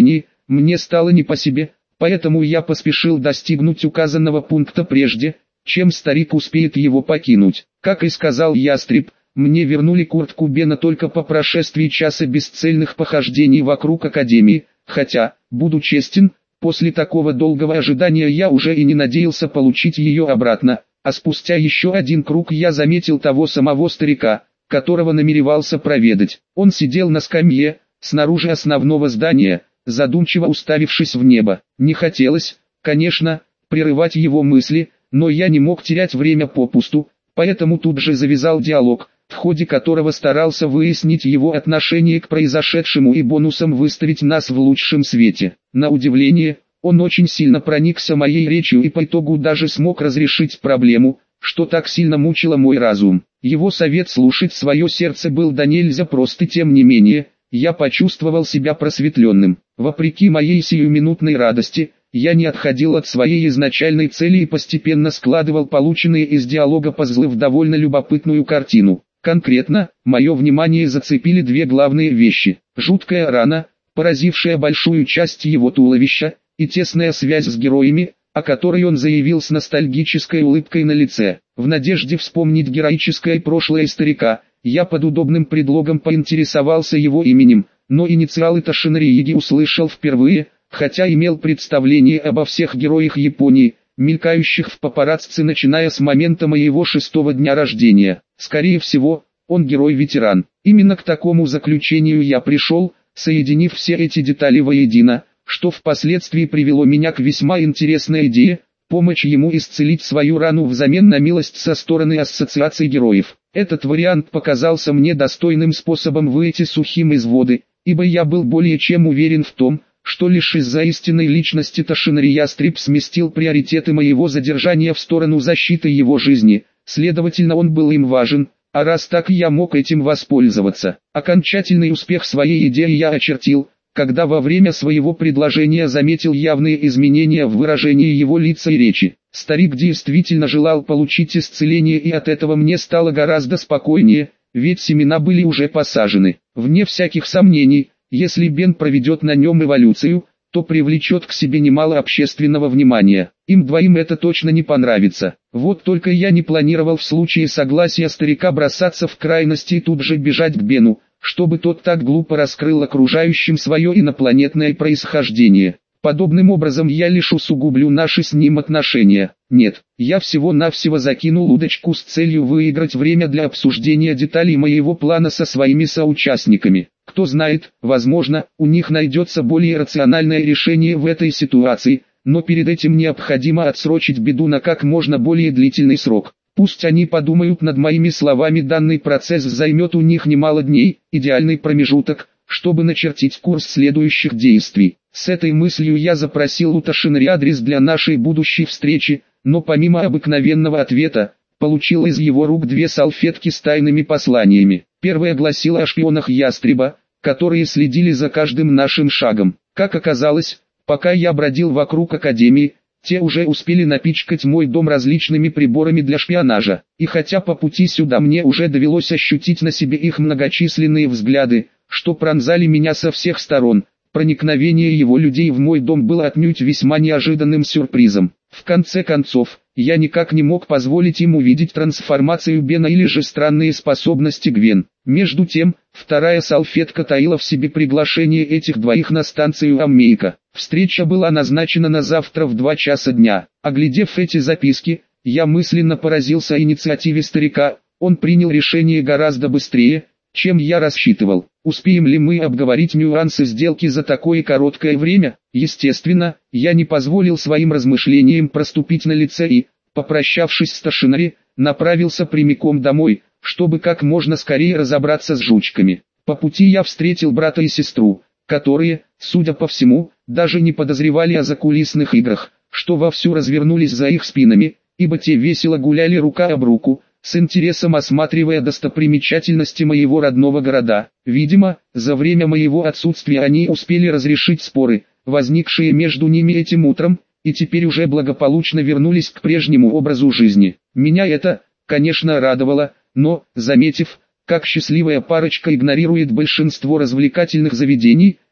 мне стало не по себе, поэтому я поспешил достигнуть указанного пункта прежде, чем старик успеет его покинуть. Как и сказал ястреб, мне вернули куртку Бена только по прошествии часа бесцельных похождений вокруг академии, хотя, буду честен, после такого долгого ожидания я уже и не надеялся получить ее обратно, а спустя еще один круг я заметил того самого старика, которого намеревался проведать. Он сидел на скамье, снаружи основного здания, задумчиво уставившись в небо. Не хотелось, конечно, прерывать его мысли, но я не мог терять время попусту, поэтому тут же завязал диалог, в ходе которого старался выяснить его отношение к произошедшему и бонусом выставить нас в лучшем свете. На удивление, он очень сильно проникся моей речью и по итогу даже смог разрешить проблему, что так сильно мучило мой разум. Его совет слушать свое сердце был да нельзя прост, и тем не менее, я почувствовал себя просветленным. Вопреки моей сиюминутной радости, я не отходил от своей изначальной цели и постепенно складывал полученные из диалога пазлы в довольно любопытную картину. Конкретно, мое внимание зацепили две главные вещи: жуткая рана, поразившая большую часть его туловища, и тесная связь с героями, о которой он заявил с ностальгической улыбкой на лице. В надежде вспомнить героическое прошлое старика, я под удобным предлогом поинтересовался его именем, но инициалы Тошинори услышал впервые, хотя имел представление обо всех героях Японии, мелькающих в папарацци начиная с момента моего шестого дня рождения. Скорее всего, он герой-ветеран. Именно к такому заключению я пришел, соединив все эти детали воедино, что впоследствии привело меня к весьма интересной идее – помочь ему исцелить свою рану взамен на милость со стороны ассоциации героев. Этот вариант показался мне достойным способом выйти сухим из воды, ибо я был более чем уверен в том, что лишь из-за истинной личности Тошинори ястреб сместил приоритеты моего задержания в сторону защиты его жизни, следовательно он был им важен, а раз так я мог этим воспользоваться. Окончательный успех своей идеи я очертил, когда во время своего предложения заметил явные изменения в выражении его лица и речи. Старик действительно желал получить исцеление, и от этого мне стало гораздо спокойнее, ведь семена были уже посажены. Вне всяких сомнений, если Бен проведет на нем эволюцию, то привлечет к себе немало общественного внимания. Им двоим это точно не понравится. Вот только я не планировал в случае согласия старика бросаться в крайности и тут же бежать к Бену, чтобы тот так глупо раскрыл окружающим свое инопланетное происхождение. Подобным образом я лишь усугублю наши с ним отношения. Нет, я всего-навсего закинул удочку с целью выиграть время для обсуждения деталей моего плана со своими соучастниками. Кто знает, возможно, у них найдется более рациональное решение в этой ситуации, но перед этим необходимо отсрочить беду на как можно более длительный срок. Пусть они подумают над моими словами, данный процесс займет у них немало дней, идеальный промежуток, чтобы начертить курс следующих действий. С этой мыслью я запросил у Тошинори адрес для нашей будущей встречи, но помимо обыкновенного ответа, получил из его рук две салфетки с тайными посланиями. Первая гласила о шпионах ястреба, которые следили за каждым нашим шагом. Как оказалось, пока я бродил вокруг академии, те уже успели напичкать мой дом различными приборами для шпионажа. И хотя по пути сюда мне уже довелось ощутить на себе их многочисленные взгляды, что пронзали меня со всех сторон, проникновение его людей в мой дом было отнюдь весьма неожиданным сюрпризом. В конце концов, я никак не мог позволить им увидеть трансформацию Бена или же странные способности Гвен. Между тем, вторая салфетка таила в себе приглашение этих двоих на станцию Аммейка. Встреча была назначена на завтра в два часа дня. Оглядев эти записки, я мысленно поразился инициативе старика. Он принял решение гораздо быстрее, чем я рассчитывал. Успеем ли мы обговорить нюансы сделки за такое короткое время? Естественно, я не позволил своим размышлениям проступить на лице и, попрощавшись с Тошинори, направился прямиком домой, чтобы как можно скорее разобраться с жучками. По пути я встретил брата и сестру, которые, судя по всему, даже не подозревали о закулисных играх, что вовсю развернулись за их спинами, ибо те весело гуляли рука об руку, с интересом осматривая достопримечательности моего родного города. Видимо, за время моего отсутствия они успели разрешить споры, возникшие между ними этим утром, и теперь уже благополучно вернулись к прежнему образу жизни. Меня это, конечно, радовало, но, заметив, как счастливая парочка игнорирует большинство развлекательных заведений,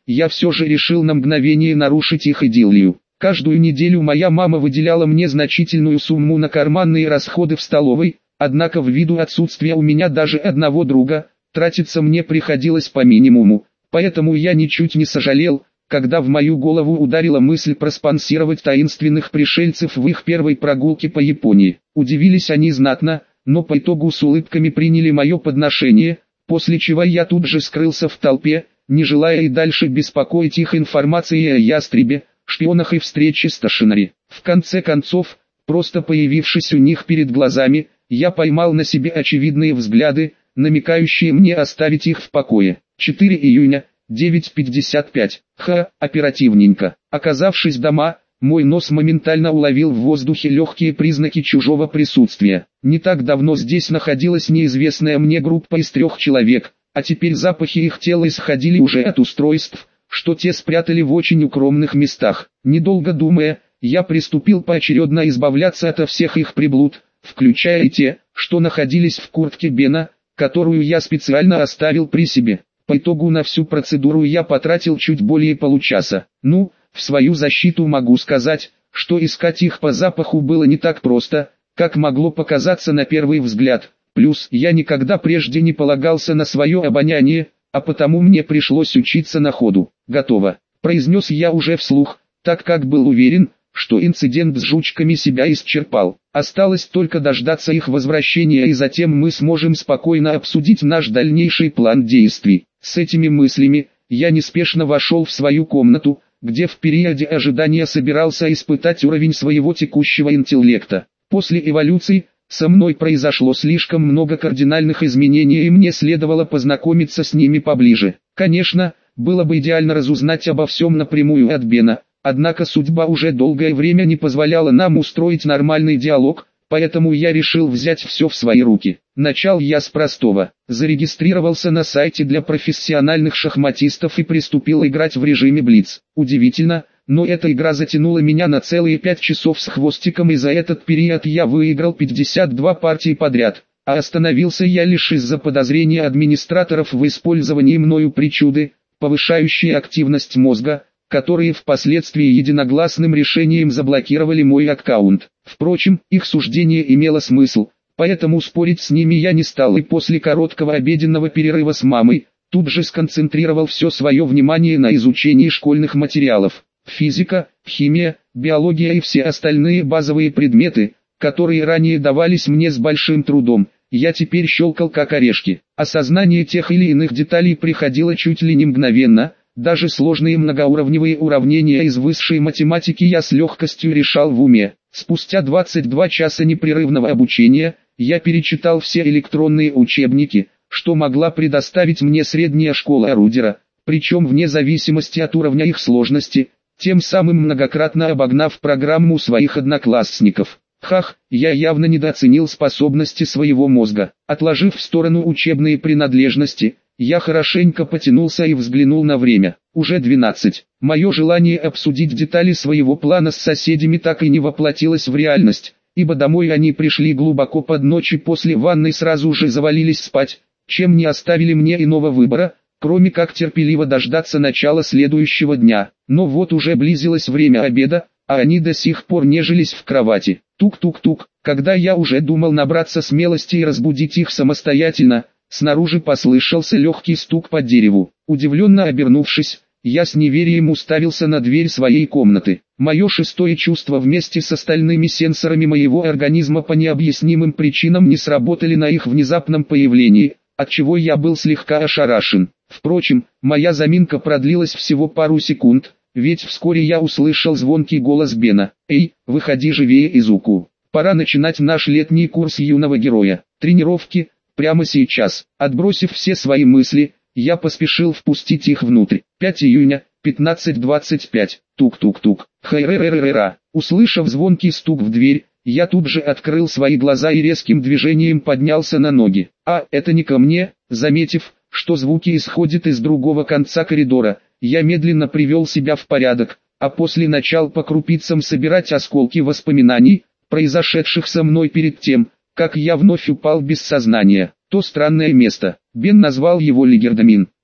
я все же решил на мгновение нарушить их идиллию. Каждую неделю моя мама выделяла мне значительную сумму на карманные расходы в столовой, однако ввиду отсутствия у меня даже одного друга, тратиться мне приходилось по минимуму, поэтому я ничуть не сожалел, когда в мою голову ударила мысль проспонсировать таинственных пришельцев в их первой прогулке по Японии. Удивились они знатно, но по итогу с улыбками приняли мое подношение, после чего я тут же скрылся в толпе, не желая и дальше беспокоить их информацией о ястребе, шпионах и встрече с Тошинари. В конце концов, просто появившись у них перед глазами, я поймал на себе очевидные взгляды, намекающие мне оставить их в покое. четыре июня, девять пятьдесят пять. Ха, оперативненько. Оказавшись дома, мой нос моментально уловил в воздухе легкие признаки чужого присутствия. Не так давно здесь находилась неизвестная мне группа из трех человек, а теперь запахи их тела исходили уже от устройств, что те спрятали в очень укромных местах. Недолго думая, я приступил поочередно избавляться ото всех их приблуд, включая и те, что находились в куртке Бена, которую я специально оставил при себе. По итогу на всю процедуру я потратил чуть более получаса. Ну, в свою защиту могу сказать, что искать их по запаху было не так просто, как могло показаться на первый взгляд. Плюс я никогда прежде не полагался на свое обоняние, а потому мне пришлось учиться на ходу. «Готово», — произнес я уже вслух, так как был уверен, что инцидент с жучками себя исчерпал. Осталось только дождаться их возвращения, и затем мы сможем спокойно обсудить наш дальнейший план действий. С этими мыслями, я неспешно вошел в свою комнату, где в периоде ожидания собирался испытать уровень своего текущего интеллекта. После эволюции, со мной произошло слишком много кардинальных изменений, и мне следовало познакомиться с ними поближе. Конечно, было бы идеально разузнать обо всем напрямую от Бена, однако судьба уже долгое время не позволяла нам устроить нормальный диалог, поэтому я решил взять все в свои руки. Начал я с простого. Зарегистрировался на сайте для профессиональных шахматистов и приступил играть в режиме Блиц. Удивительно, но эта игра затянула меня на целые пять часов с хвостиком, и за этот период я выиграл пятьдесят две партии подряд, а остановился я лишь из-за подозрения администраторов в использовании мною причуды, повышающей активность мозга, которые впоследствии единогласным решением заблокировали мой аккаунт. Впрочем, их суждение имело смысл, поэтому спорить с ними я не стал, и после короткого обеденного перерыва с мамой, тут же сконцентрировал все свое внимание на изучении школьных материалов. Физика, химия, биология и все остальные базовые предметы, которые ранее давались мне с большим трудом, я теперь щелкал как орешки. Осознание тех или иных деталей приходило чуть ли не мгновенно. Даже сложные многоуровневые уравнения из высшей математики я с легкостью решал в уме. Спустя двадцать два часа непрерывного обучения, я перечитал все электронные учебники, что могла предоставить мне средняя школа Рудера, причем вне зависимости от уровня их сложности, тем самым многократно обогнав программу своих одноклассников. Хах, я явно недооценил способности своего мозга. Отложив в сторону учебные принадлежности, я хорошенько потянулся и взглянул на время. Уже двенадцать. Мое желание обсудить детали своего плана с соседями так и не воплотилось в реальность, ибо домой они пришли глубоко под ночь и после ванной сразу же завалились спать, чем не оставили мне иного выбора, кроме как терпеливо дождаться начала следующего дня. Но вот уже близилось время обеда, а они до сих пор нежились в кровати. Тук-тук-тук. Когда я уже думал набраться смелости и разбудить их самостоятельно, снаружи послышался легкий стук по дереву. Удивленно обернувшись, я с неверием уставился на дверь своей комнаты. Мое шестое чувство вместе с остальными сенсорами моего организма по необъяснимым причинам не сработали на их внезапном появлении, отчего я был слегка ошарашен. Впрочем, моя заминка продлилась всего пару секунд, ведь вскоре я услышал звонкий голос Бена. «Эй, выходи живее, Изуку. Пора начинать наш летний курс юного героя. Тренировки прямо сейчас». Отбросив все свои мысли, я поспешил впустить их внутрь. пятого июня, пятнадцать двадцать пять. Тук-тук-тук. Хайререререра. Услышав звонкий стук в дверь, я тут же открыл свои глаза и резким движением поднялся на ноги. А, это не ко мне. Заметив, что звуки исходят из другого конца коридора, я медленно привел себя в порядок, а после начал по крупицам собирать осколки воспоминаний, произошедших со мной перед тем, как я вновь упал без сознания. То странное место. Бен назвал его Лигердамин.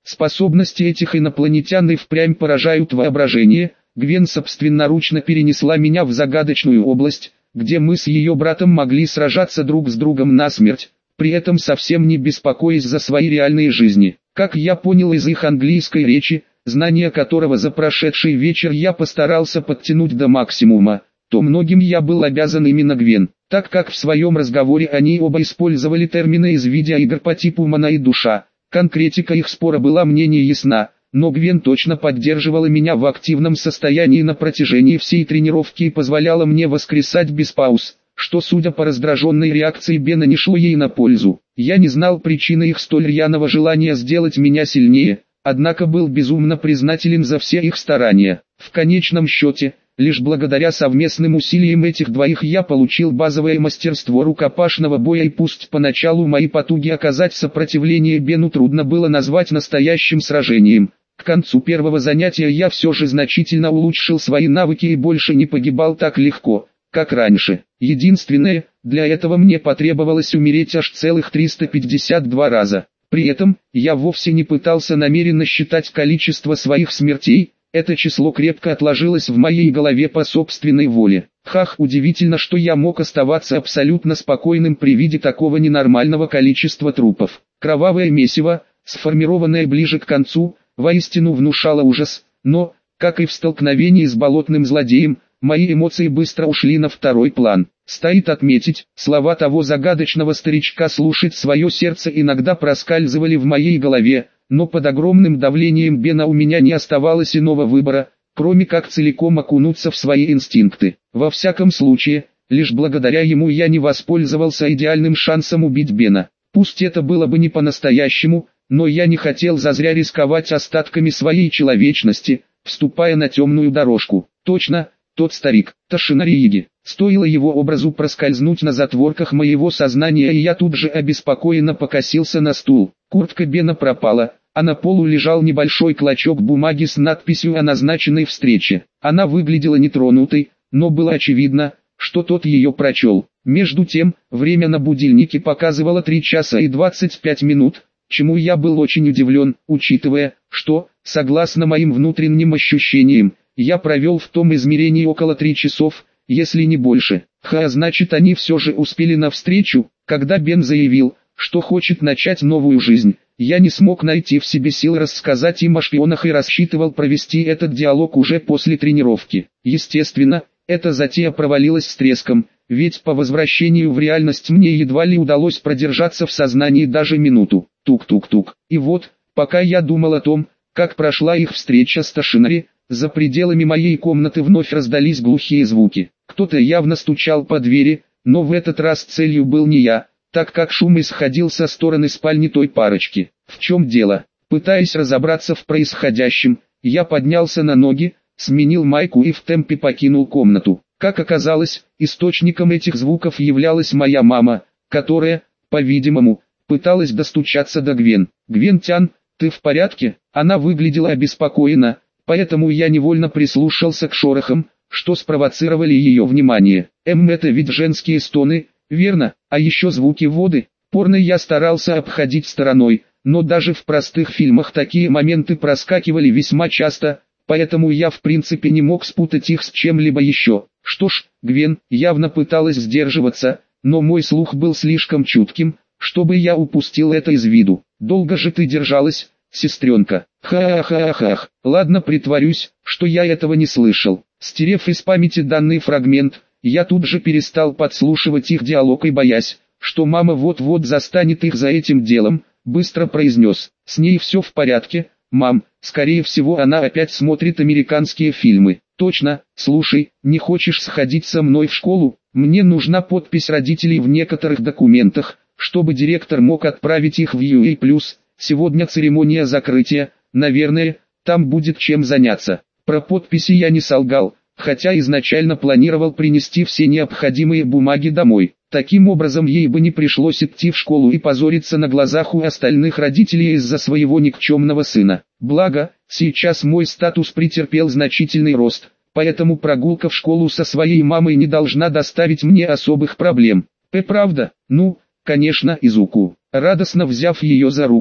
Способности этих инопланетян и впрямь поражают воображение. Гвен собственноручно перенесла меня в загадочную область, где мы с ее братом могли сражаться друг с другом насмерть, при этом совсем не беспокоясь за свои реальные жизни. Как я понял из их английской речи, знание которого за прошедший вечер я постарался подтянуть до максимума, то многим я был обязан именно Гвен, так как в своем разговоре они оба использовали термины из видеоигр по типу «мана» и «душа». Конкретика их спора была мне не ясна, но Гвен точно поддерживала меня в активном состоянии на протяжении всей тренировки и позволяла мне воскресать без пауз, что, судя по раздраженной реакции Бена, не шло ей на пользу. Я не знал причины их столь рьяного желания сделать меня сильнее, однако был безумно признателен за все их старания. В конечном счете, лишь благодаря совместным усилиям этих двоих я получил базовое мастерство рукопашного боя, и пусть поначалу мои потуги оказать сопротивление Бену трудно было назвать настоящим сражением, к концу первого занятия я все же значительно улучшил свои навыки и больше не погибал так легко, как раньше. Единственное, для этого мне потребовалось умереть аж целых триста пятьдесят два раза. При этом, я вовсе не пытался намеренно считать количество своих смертей, это число крепко отложилось в моей голове по собственной воле. Хах, удивительно, что я мог оставаться абсолютно спокойным при виде такого ненормального количества трупов. Кровавое месиво, сформированное ближе к концу, воистину внушало ужас, но, как и в столкновении с болотным злодеем, мои эмоции быстро ушли на второй план. Стоит отметить, слова того загадочного старичка «слушать свое сердце» иногда проскальзывали в моей голове, но под огромным давлением Бена у меня не оставалось иного выбора, кроме как целиком окунуться в свои инстинкты. Во всяком случае, лишь благодаря ему я не воспользовался идеальным шансом убить Бена. Пусть это было бы не по-настоящему, но я не хотел зазря рисковать остатками своей человечности, вступая на темную дорожку. Точно, тот старик, Тошинари. Стоило его образу проскользнуть на затворках моего сознания, и я тут же обеспокоенно покосился на стул. Куртка Бена пропала, а на полу лежал небольшой клочок бумаги с надписью о назначенной встрече. Она выглядела нетронутой, но было очевидно, что тот ее прочел. Между тем, время на будильнике показывало три часа и двадцать пять минут, чему я был очень удивлен, учитывая, что, согласно моим внутренним ощущениям, я провел в том измерении около трех часов, если не больше. Ха, значит, они все же успели на встречу. Когда Бен заявил, что хочет начать новую жизнь, я не смог найти в себе сил рассказать им о шпионах и рассчитывал провести этот диалог уже после тренировки. Естественно, эта затея провалилась с треском, ведь по возвращению в реальность мне едва ли удалось продержаться в сознании даже минуту. Тук-тук-тук. И вот, пока я думал о том, как прошла их встреча с Тошинари, за пределами моей комнаты вновь раздались глухие звуки. Кто-то явно стучал по двери, но в этот раз целью был не я, так как шум исходил со стороны спальни той парочки. В чем дело? Пытаясь разобраться в происходящем, я поднялся на ноги, сменил майку и в темпе покинул комнату. Как оказалось, источником этих звуков являлась моя мама, которая, по-видимому, пыталась достучаться до Гвен. «Гвен-тян, ты в порядке?» Она выглядела обеспокоена, поэтому я невольно прислушался к шорохам, что спровоцировали ее внимание. Эм, это ведь женские стоны, верно? А еще звуки воды. Порно я старался обходить стороной, но даже в простых фильмах такие моменты проскакивали весьма часто, поэтому я в принципе не мог спутать их с чем-либо еще. Что ж, Гвен явно пыталась сдерживаться, но мой слух был слишком чутким, чтобы я упустил это из виду. «Долго же ты держалась, сестренка?» «Ха-ха-ха-ха. Ладно, притворюсь, что я этого не слышал». Стерев из памяти данный фрагмент, я тут же перестал подслушивать их диалог и, боясь, что мама вот-вот застанет их за этим делом, быстро произнес: «С ней все в порядке, мам, скорее всего она опять смотрит американские фильмы». «Точно, слушай, не хочешь сходить со мной в школу? Мне нужна подпись родителей в некоторых документах, чтобы директор мог отправить их в ю эй плюс, сегодня церемония закрытия, наверное, там будет чем заняться». Про подписи я не солгал, хотя изначально планировал принести все необходимые бумаги домой. Таким образом ей бы не пришлось идти в школу и позориться на глазах у остальных родителей из-за своего никчемного сына. Благо, сейчас мой статус претерпел значительный рост, поэтому прогулка в школу со своей мамой не должна доставить мне особых проблем. П, правда? Ну, конечно, Изуку. Радостно взяв ее за руку,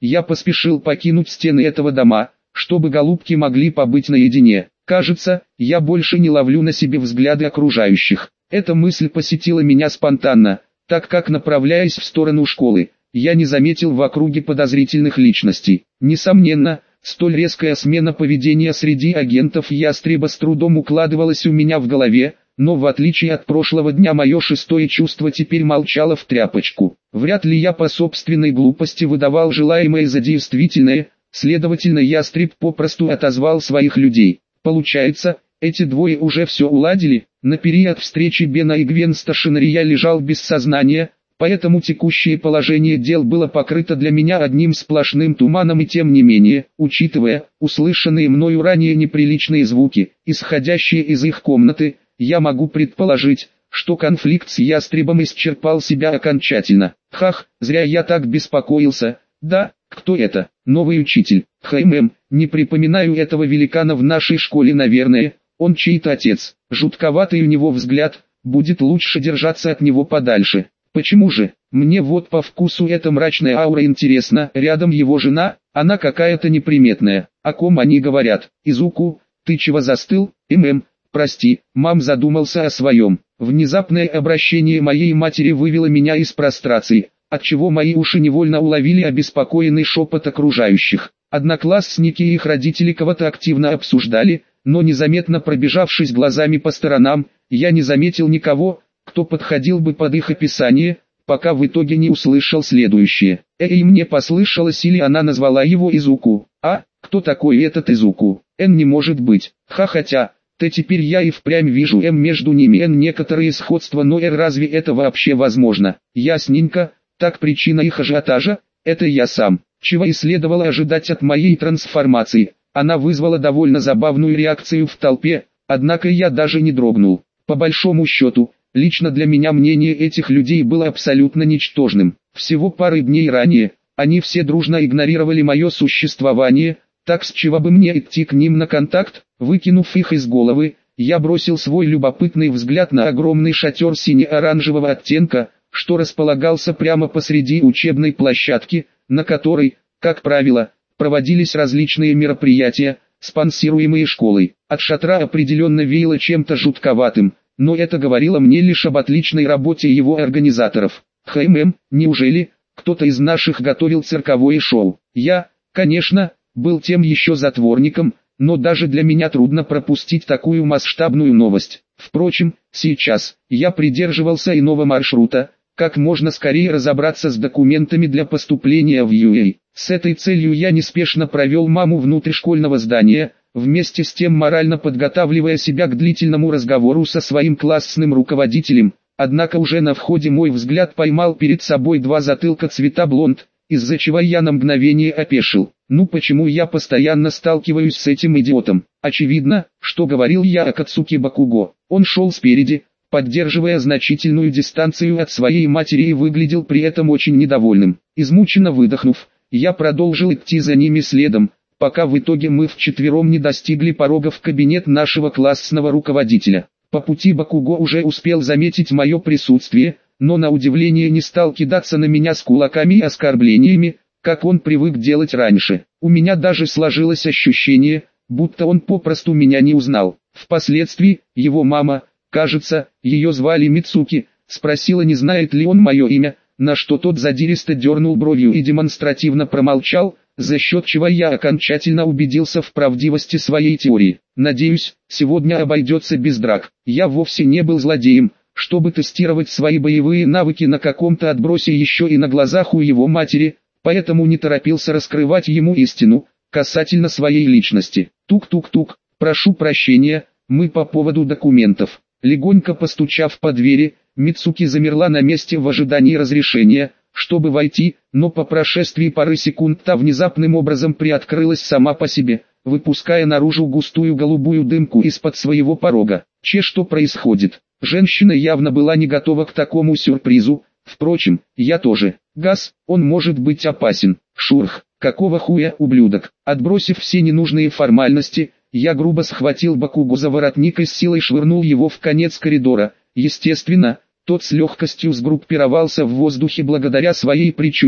Я поспешил покинуть стены этого дома, чтобы голубки могли побыть наедине. Кажется, я больше не ловлю на себе взгляды окружающих. Эта мысль посетила меня спонтанно, так как, направляясь в сторону школы, я не заметил в округе подозрительных личностей. Несомненно, столь резкая смена поведения среди агентов Ястреба с трудом укладывалась у меня в голове, но в отличие от прошлого дня мое шестое чувство теперь молчало в тряпочку. Вряд ли я по собственной глупости выдавал желаемое за действительное, следовательно Ястреб попросту отозвал своих людей. Получается, эти двое уже все уладили. На период встречи Бена и Гвен Сташинери я лежал без сознания, поэтому текущее положение дел было покрыто для меня одним сплошным туманом, и тем не менее, учитывая услышанные мною ранее неприличные звуки, исходящие из их комнаты, я могу предположить, что конфликт с Ястребом исчерпал себя окончательно. Хах, зря я так беспокоился. Да, кто это? Новый учитель. Хм, не припоминаю этого великана в нашей школе, наверное, он чей-то отец. Жутковатый у него взгляд, будет лучше держаться от него подальше. Почему же? Мне вот по вкусу эта мрачная аура интересна. Рядом его жена, она какая-то неприметная. О ком они говорят? Изуку, ты чего застыл? Мм, прости, мам задумался о своем. Внезапное обращение моей матери вывело меня из прострации, отчего мои уши невольно уловили обеспокоенный шепот окружающих. Одноклассники и их родители кого-то активно обсуждали, но незаметно пробежавшись глазами по сторонам, я не заметил никого, кто подходил бы под их описание, пока в итоге не услышал следующее. Эй, мне послышалось, или она назвала его Изуку. А, кто такой этот Изуку? Эн не может быть. Ха, хотя, то теперь я и впрямь вижу М между ними Н некоторые сходства, но Р разве это вообще возможно? Ясненько, так причина их ажиотажа, это я сам. Чего и следовало ожидать от моей трансформации. Она вызвала довольно забавную реакцию в толпе, однако я даже не дрогнул. По большому счету, лично для меня мнение этих людей было абсолютно ничтожным. Всего пары дней ранее, они все дружно игнорировали мое существование, так с чего бы мне идти к ним на контакт? Выкинув их из головы, я бросил свой любопытный взгляд на огромный шатер сине-оранжевого оттенка, что располагался прямо посреди учебной площадки, на которой, как правило, проводились различные мероприятия, спонсируемые школой. От шатра определенно веяло чем-то жутковатым, но это говорило мне лишь об отличной работе его организаторов. Хм, неужели кто-то из наших готовил цирковое шоу? Я, конечно, был тем еще затворником, но даже для меня трудно пропустить такую масштабную новость. Впрочем, сейчас я придерживался иного маршрута, как можно скорее разобраться с документами для поступления в ю эй. С этой целью я неспешно провел маму внутрь школьного здания, вместе с тем морально подготавливая себя к длительному разговору со своим классным руководителем, однако уже на входе мой взгляд поймал перед собой два затылка цвета блонд, из-за чего я на мгновение опешил. Ну почему я постоянно сталкиваюсь с этим идиотом? Очевидно, что говорил я о Кацуки Бакуго. Он шел спереди, поддерживая значительную дистанцию от своей матери, и выглядел при этом очень недовольным. Измученно выдохнув, я продолжил идти за ними следом, пока в итоге мы вчетвером не достигли порога в кабинет нашего классного руководителя. По пути Бакуго уже успел заметить мое присутствие, но на удивление не стал кидаться на меня с кулаками и оскорблениями, как он привык делать раньше. У меня даже сложилось ощущение, будто он попросту меня не узнал. Впоследствии, его мама, кажется, ее звали Мицуки, спросила, не знает ли он мое имя, на что тот задиристо дернул бровью и демонстративно промолчал, за счет чего я окончательно убедился в правдивости своей теории. Надеюсь, сегодня обойдется без драк. Я вовсе не был злодеем, чтобы тестировать свои боевые навыки на каком-то отбросе еще и на глазах у его матери, поэтому не торопился раскрывать ему истину касательно своей личности. Тук-тук-тук, прошу прощения, мы по поводу документов. Легонько постучав по двери, Мицуки замерла на месте в ожидании разрешения, чтобы войти, но по прошествии пары секунд та внезапным образом приоткрылась сама по себе, выпуская наружу густую голубую дымку из-под своего порога. Че, что происходит? Женщина явно была не готова к такому сюрпризу, впрочем, я тоже. Газ, он может быть опасен. Шурх, какого хуя, ублюдок? Отбросив все ненужные формальности, я грубо схватил Бакуго за воротник и с силой швырнул его в конец коридора. Естественно, тот с легкостью сгруппировался в воздухе благодаря своей причуде,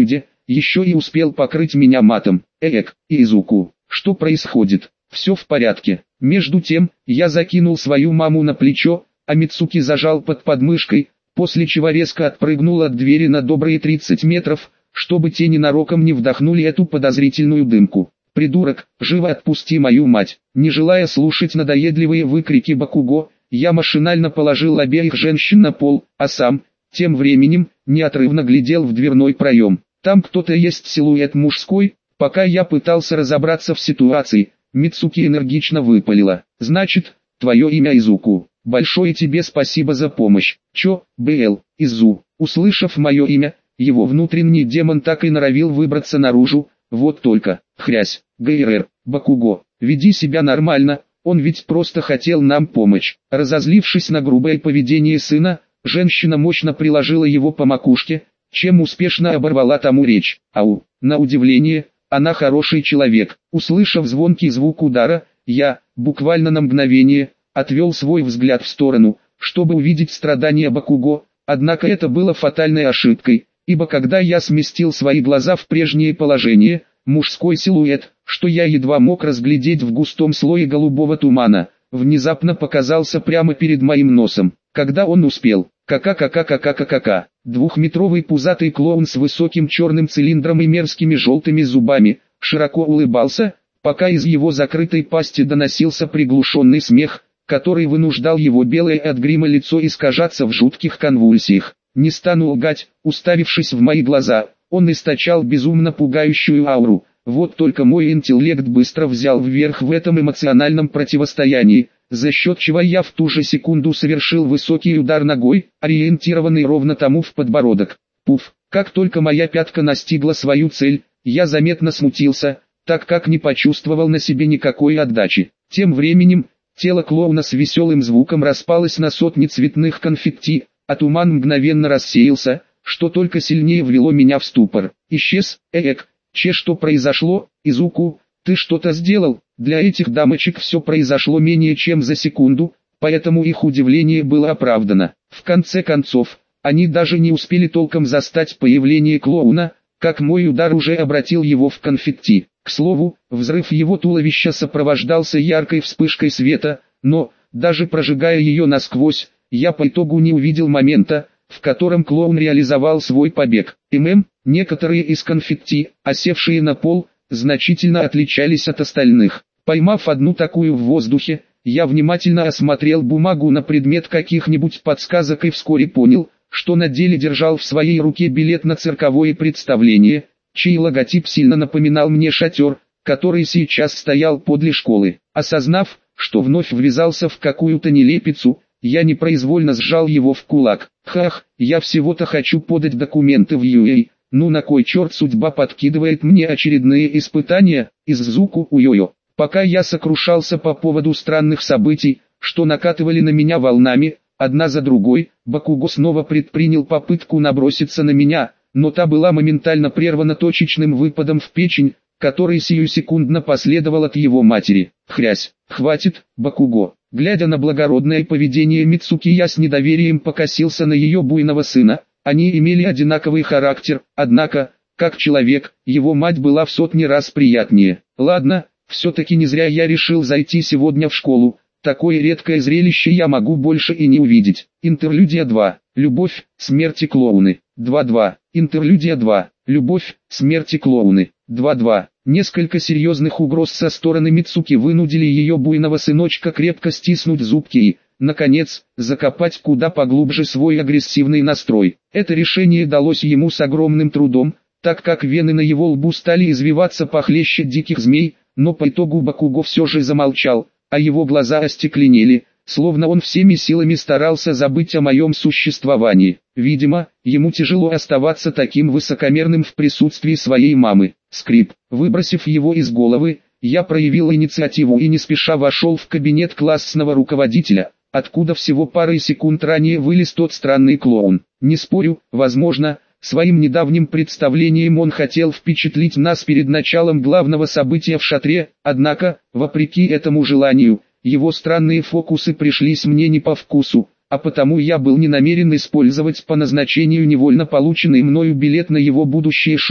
еще и успел покрыть меня матом. Эк, Изуку, что происходит? Все в порядке. Между тем, я закинул свою маму на плечо, а Мицуки зажал под подмышкой, после чего резко отпрыгнул от двери на добрые тридцать метров, чтобы те ненароком не вдохнули эту подозрительную дымку. «Придурок, живо отпусти мою мать!» Не желая слушать надоедливые выкрики Бакуго, я машинально положил обеих женщин на пол, а сам, тем временем, неотрывно глядел в дверной проем. Там кто-то есть, силуэт мужской. Пока я пытался разобраться в ситуации, Мицуки энергично выпалила: «Значит, твое имя Изуку. Большое тебе спасибо за помощь. Чё, БЛ, Изу?» Услышав мое имя, его внутренний демон так и норовил выбраться наружу. Вот только, хрясь, ГРР, Бакуго, веди себя нормально, он ведь просто хотел нам помочь. Разозлившись на грубое поведение сына, женщина мощно приложила его по макушке, чем успешно оборвала тому речь. Ау, на удивление, она хороший человек. Услышав звонкий звук удара, я, буквально на мгновение, отвел свой взгляд в сторону, чтобы увидеть страдания Бакуго, однако это было фатальной ошибкой, ибо когда я сместил свои глаза в прежнее положение, мужской силуэт, что я едва мог разглядеть в густом слое голубого тумана, внезапно показался прямо перед моим носом. Когда он успел, ка-ка-ка-ка-ка-ка-ка-ка, двухметровый пузатый клоун с высоким черным цилиндром и мерзкими желтыми зубами, широко улыбался, пока из его закрытой пасти доносился приглушенный смех, который вынуждал его белое от грима лицо искажаться в жутких конвульсиях. Не стану лгать, уставившись в мои глаза, он источал безумно пугающую ауру. Вот только мой интеллект быстро взял вверх в этом эмоциональном противостоянии, за счет чего я в ту же секунду совершил высокий удар ногой, ориентированный ровно тому в подбородок. Пуф, как только моя пятка настигла свою цель, я заметно смутился, так как не почувствовал на себе никакой отдачи. Тем временем, тело клоуна с веселым звуком распалось на сотни цветных конфетти, а туман мгновенно рассеялся, что только сильнее ввело меня в ступор. Исчез, эк, че что произошло, Изуку, ты что-то сделал? Для этих дамочек все произошло менее чем за секунду, поэтому их удивление было оправдано. В конце концов, они даже не успели толком застать появление клоуна, как мой удар уже обратил его в конфетти. К слову, взрыв его туловища сопровождался яркой вспышкой света, но, даже прожигая ее насквозь, я по итогу не увидел момента, в котором клоун реализовал свой побег. ММ, некоторые из конфетти, осевшие на пол, значительно отличались от остальных. Поймав одну такую в воздухе, я внимательно осмотрел бумагу на предмет каких-нибудь подсказок и вскоре понял, что на деле держал в своей руке билет на цирковое представление, чей логотип сильно напоминал мне шатер, который сейчас стоял подле школы. Осознав, что вновь ввязался в какую-то нелепицу, я непроизвольно сжал его в кулак. Хах, я всего-то хочу подать документы в ю эй, ну на кой черт судьба подкидывает мне очередные испытания, Изуку уйо-йо. Пока я сокрушался по поводу странных событий, что накатывали на меня волнами, одна за другой, Бакуго снова предпринял попытку наброситься на меня, но та была моментально прервана точечным выпадом в печень, который сиюсекундно последовал от его матери. Хрясь, хватит, Бакуго. Глядя на благородное поведение Мицуки, я с недоверием покосился на ее буйного сына. Они имели одинаковый характер, однако, как человек, его мать была в сотни раз приятнее. Ладно, все-таки не зря я решил зайти сегодня в школу. Такое редкое зрелище я могу больше и не увидеть. Интерлюдия два. Любовь, смерти клоуны. два-два. Интерлюдия два. Любовь, смерти клоуны. два-два. Несколько серьезных угроз со стороны Мицуки вынудили ее буйного сыночка крепко стиснуть зубки и, наконец, закопать куда поглубже свой агрессивный настрой. Это решение далось ему с огромным трудом, так как вены на его лбу стали извиваться похлеще диких змей, но по итогу Бакуго все же замолчал, а его глаза остекленели, словно он всеми силами старался забыть о моем существовании. Видимо, ему тяжело оставаться таким высокомерным в присутствии своей мамы. Скрип. Выбросив его из головы, я проявил инициативу и не спеша вошел в кабинет классного руководителя, откуда всего парой секунд ранее вылез тот странный клоун. Не спорю, возможно, своим недавним представлением он хотел впечатлить нас перед началом главного события в шатре, однако, вопреки этому желанию, его странные фокусы пришлись мне не по вкусу, а потому я был не намерен использовать по назначению невольно полученный мною билет на его будущее шоу.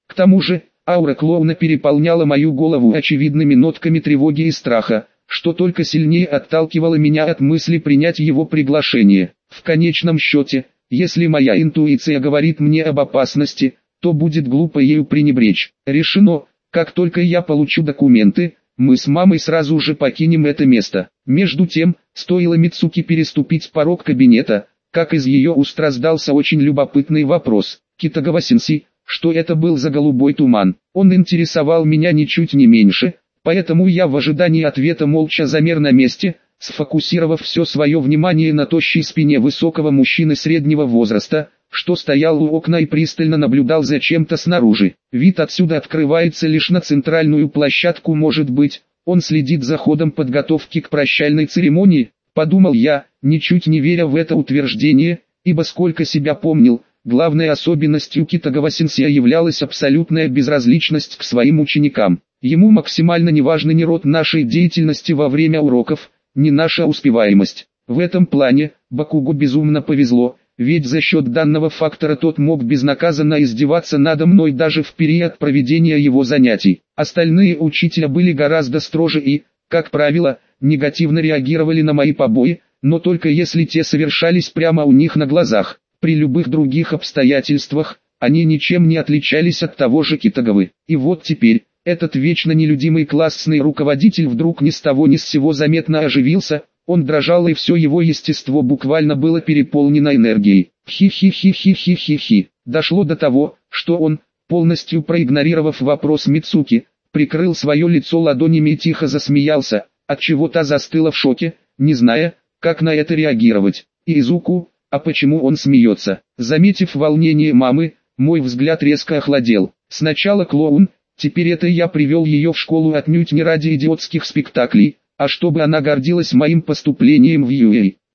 К тому же, аура клоуна переполняла мою голову очевидными нотками тревоги и страха, что только сильнее отталкивало меня от мысли принять его приглашение. В конечном счете, если моя интуиция говорит мне об опасности, то будет глупо ею пренебречь. Решено, как только я получу документы, мы с мамой сразу же покинем это место. Между тем, стоило Мицуки переступить порог кабинета, как из ее уст раздался очень любопытный вопрос. Китагава-сенсей, что это был за голубой туман? Он интересовал меня ничуть не меньше, поэтому я в ожидании ответа молча замер на месте, сфокусировав все свое внимание на тощей спине высокого мужчины среднего возраста, что стоял у окна и пристально наблюдал за чем-то снаружи. Вид отсюда открывается лишь на центральную площадку, может быть, он следит за ходом подготовки к прощальной церемонии, подумал я, ничуть не веря в это утверждение, ибо сколько себя помнил, главной особенностью Китагава-сенсея являлась абсолютная безразличность к своим ученикам. Ему максимально не важен ни род нашей деятельности во время уроков, ни наша успеваемость. В этом плане, Бакугу безумно повезло, ведь за счет данного фактора тот мог безнаказанно издеваться надо мной даже в период проведения его занятий. Остальные учителя были гораздо строже и, как правило, негативно реагировали на мои побои, но только если те совершались прямо у них на глазах. При любых других обстоятельствах, они ничем не отличались от того же Китагавы. И вот теперь, этот вечно нелюдимый классный руководитель вдруг ни с того ни с сего заметно оживился, он дрожал и все его естество буквально было переполнено энергией. Хи-хи-хи-хи-хи-хи-хи. Дошло до того, что он, полностью проигнорировав вопрос Мицуки, прикрыл свое лицо ладонями и тихо засмеялся, отчего та застыла в шоке, не зная, как на это реагировать. Изуку, а почему он смеется? Заметив волнение мамы, мой взгляд резко охладел. Сначала клоун, теперь это я привел ее в школу отнюдь не ради идиотских спектаклей, а чтобы она гордилась моим поступлением в ю эй.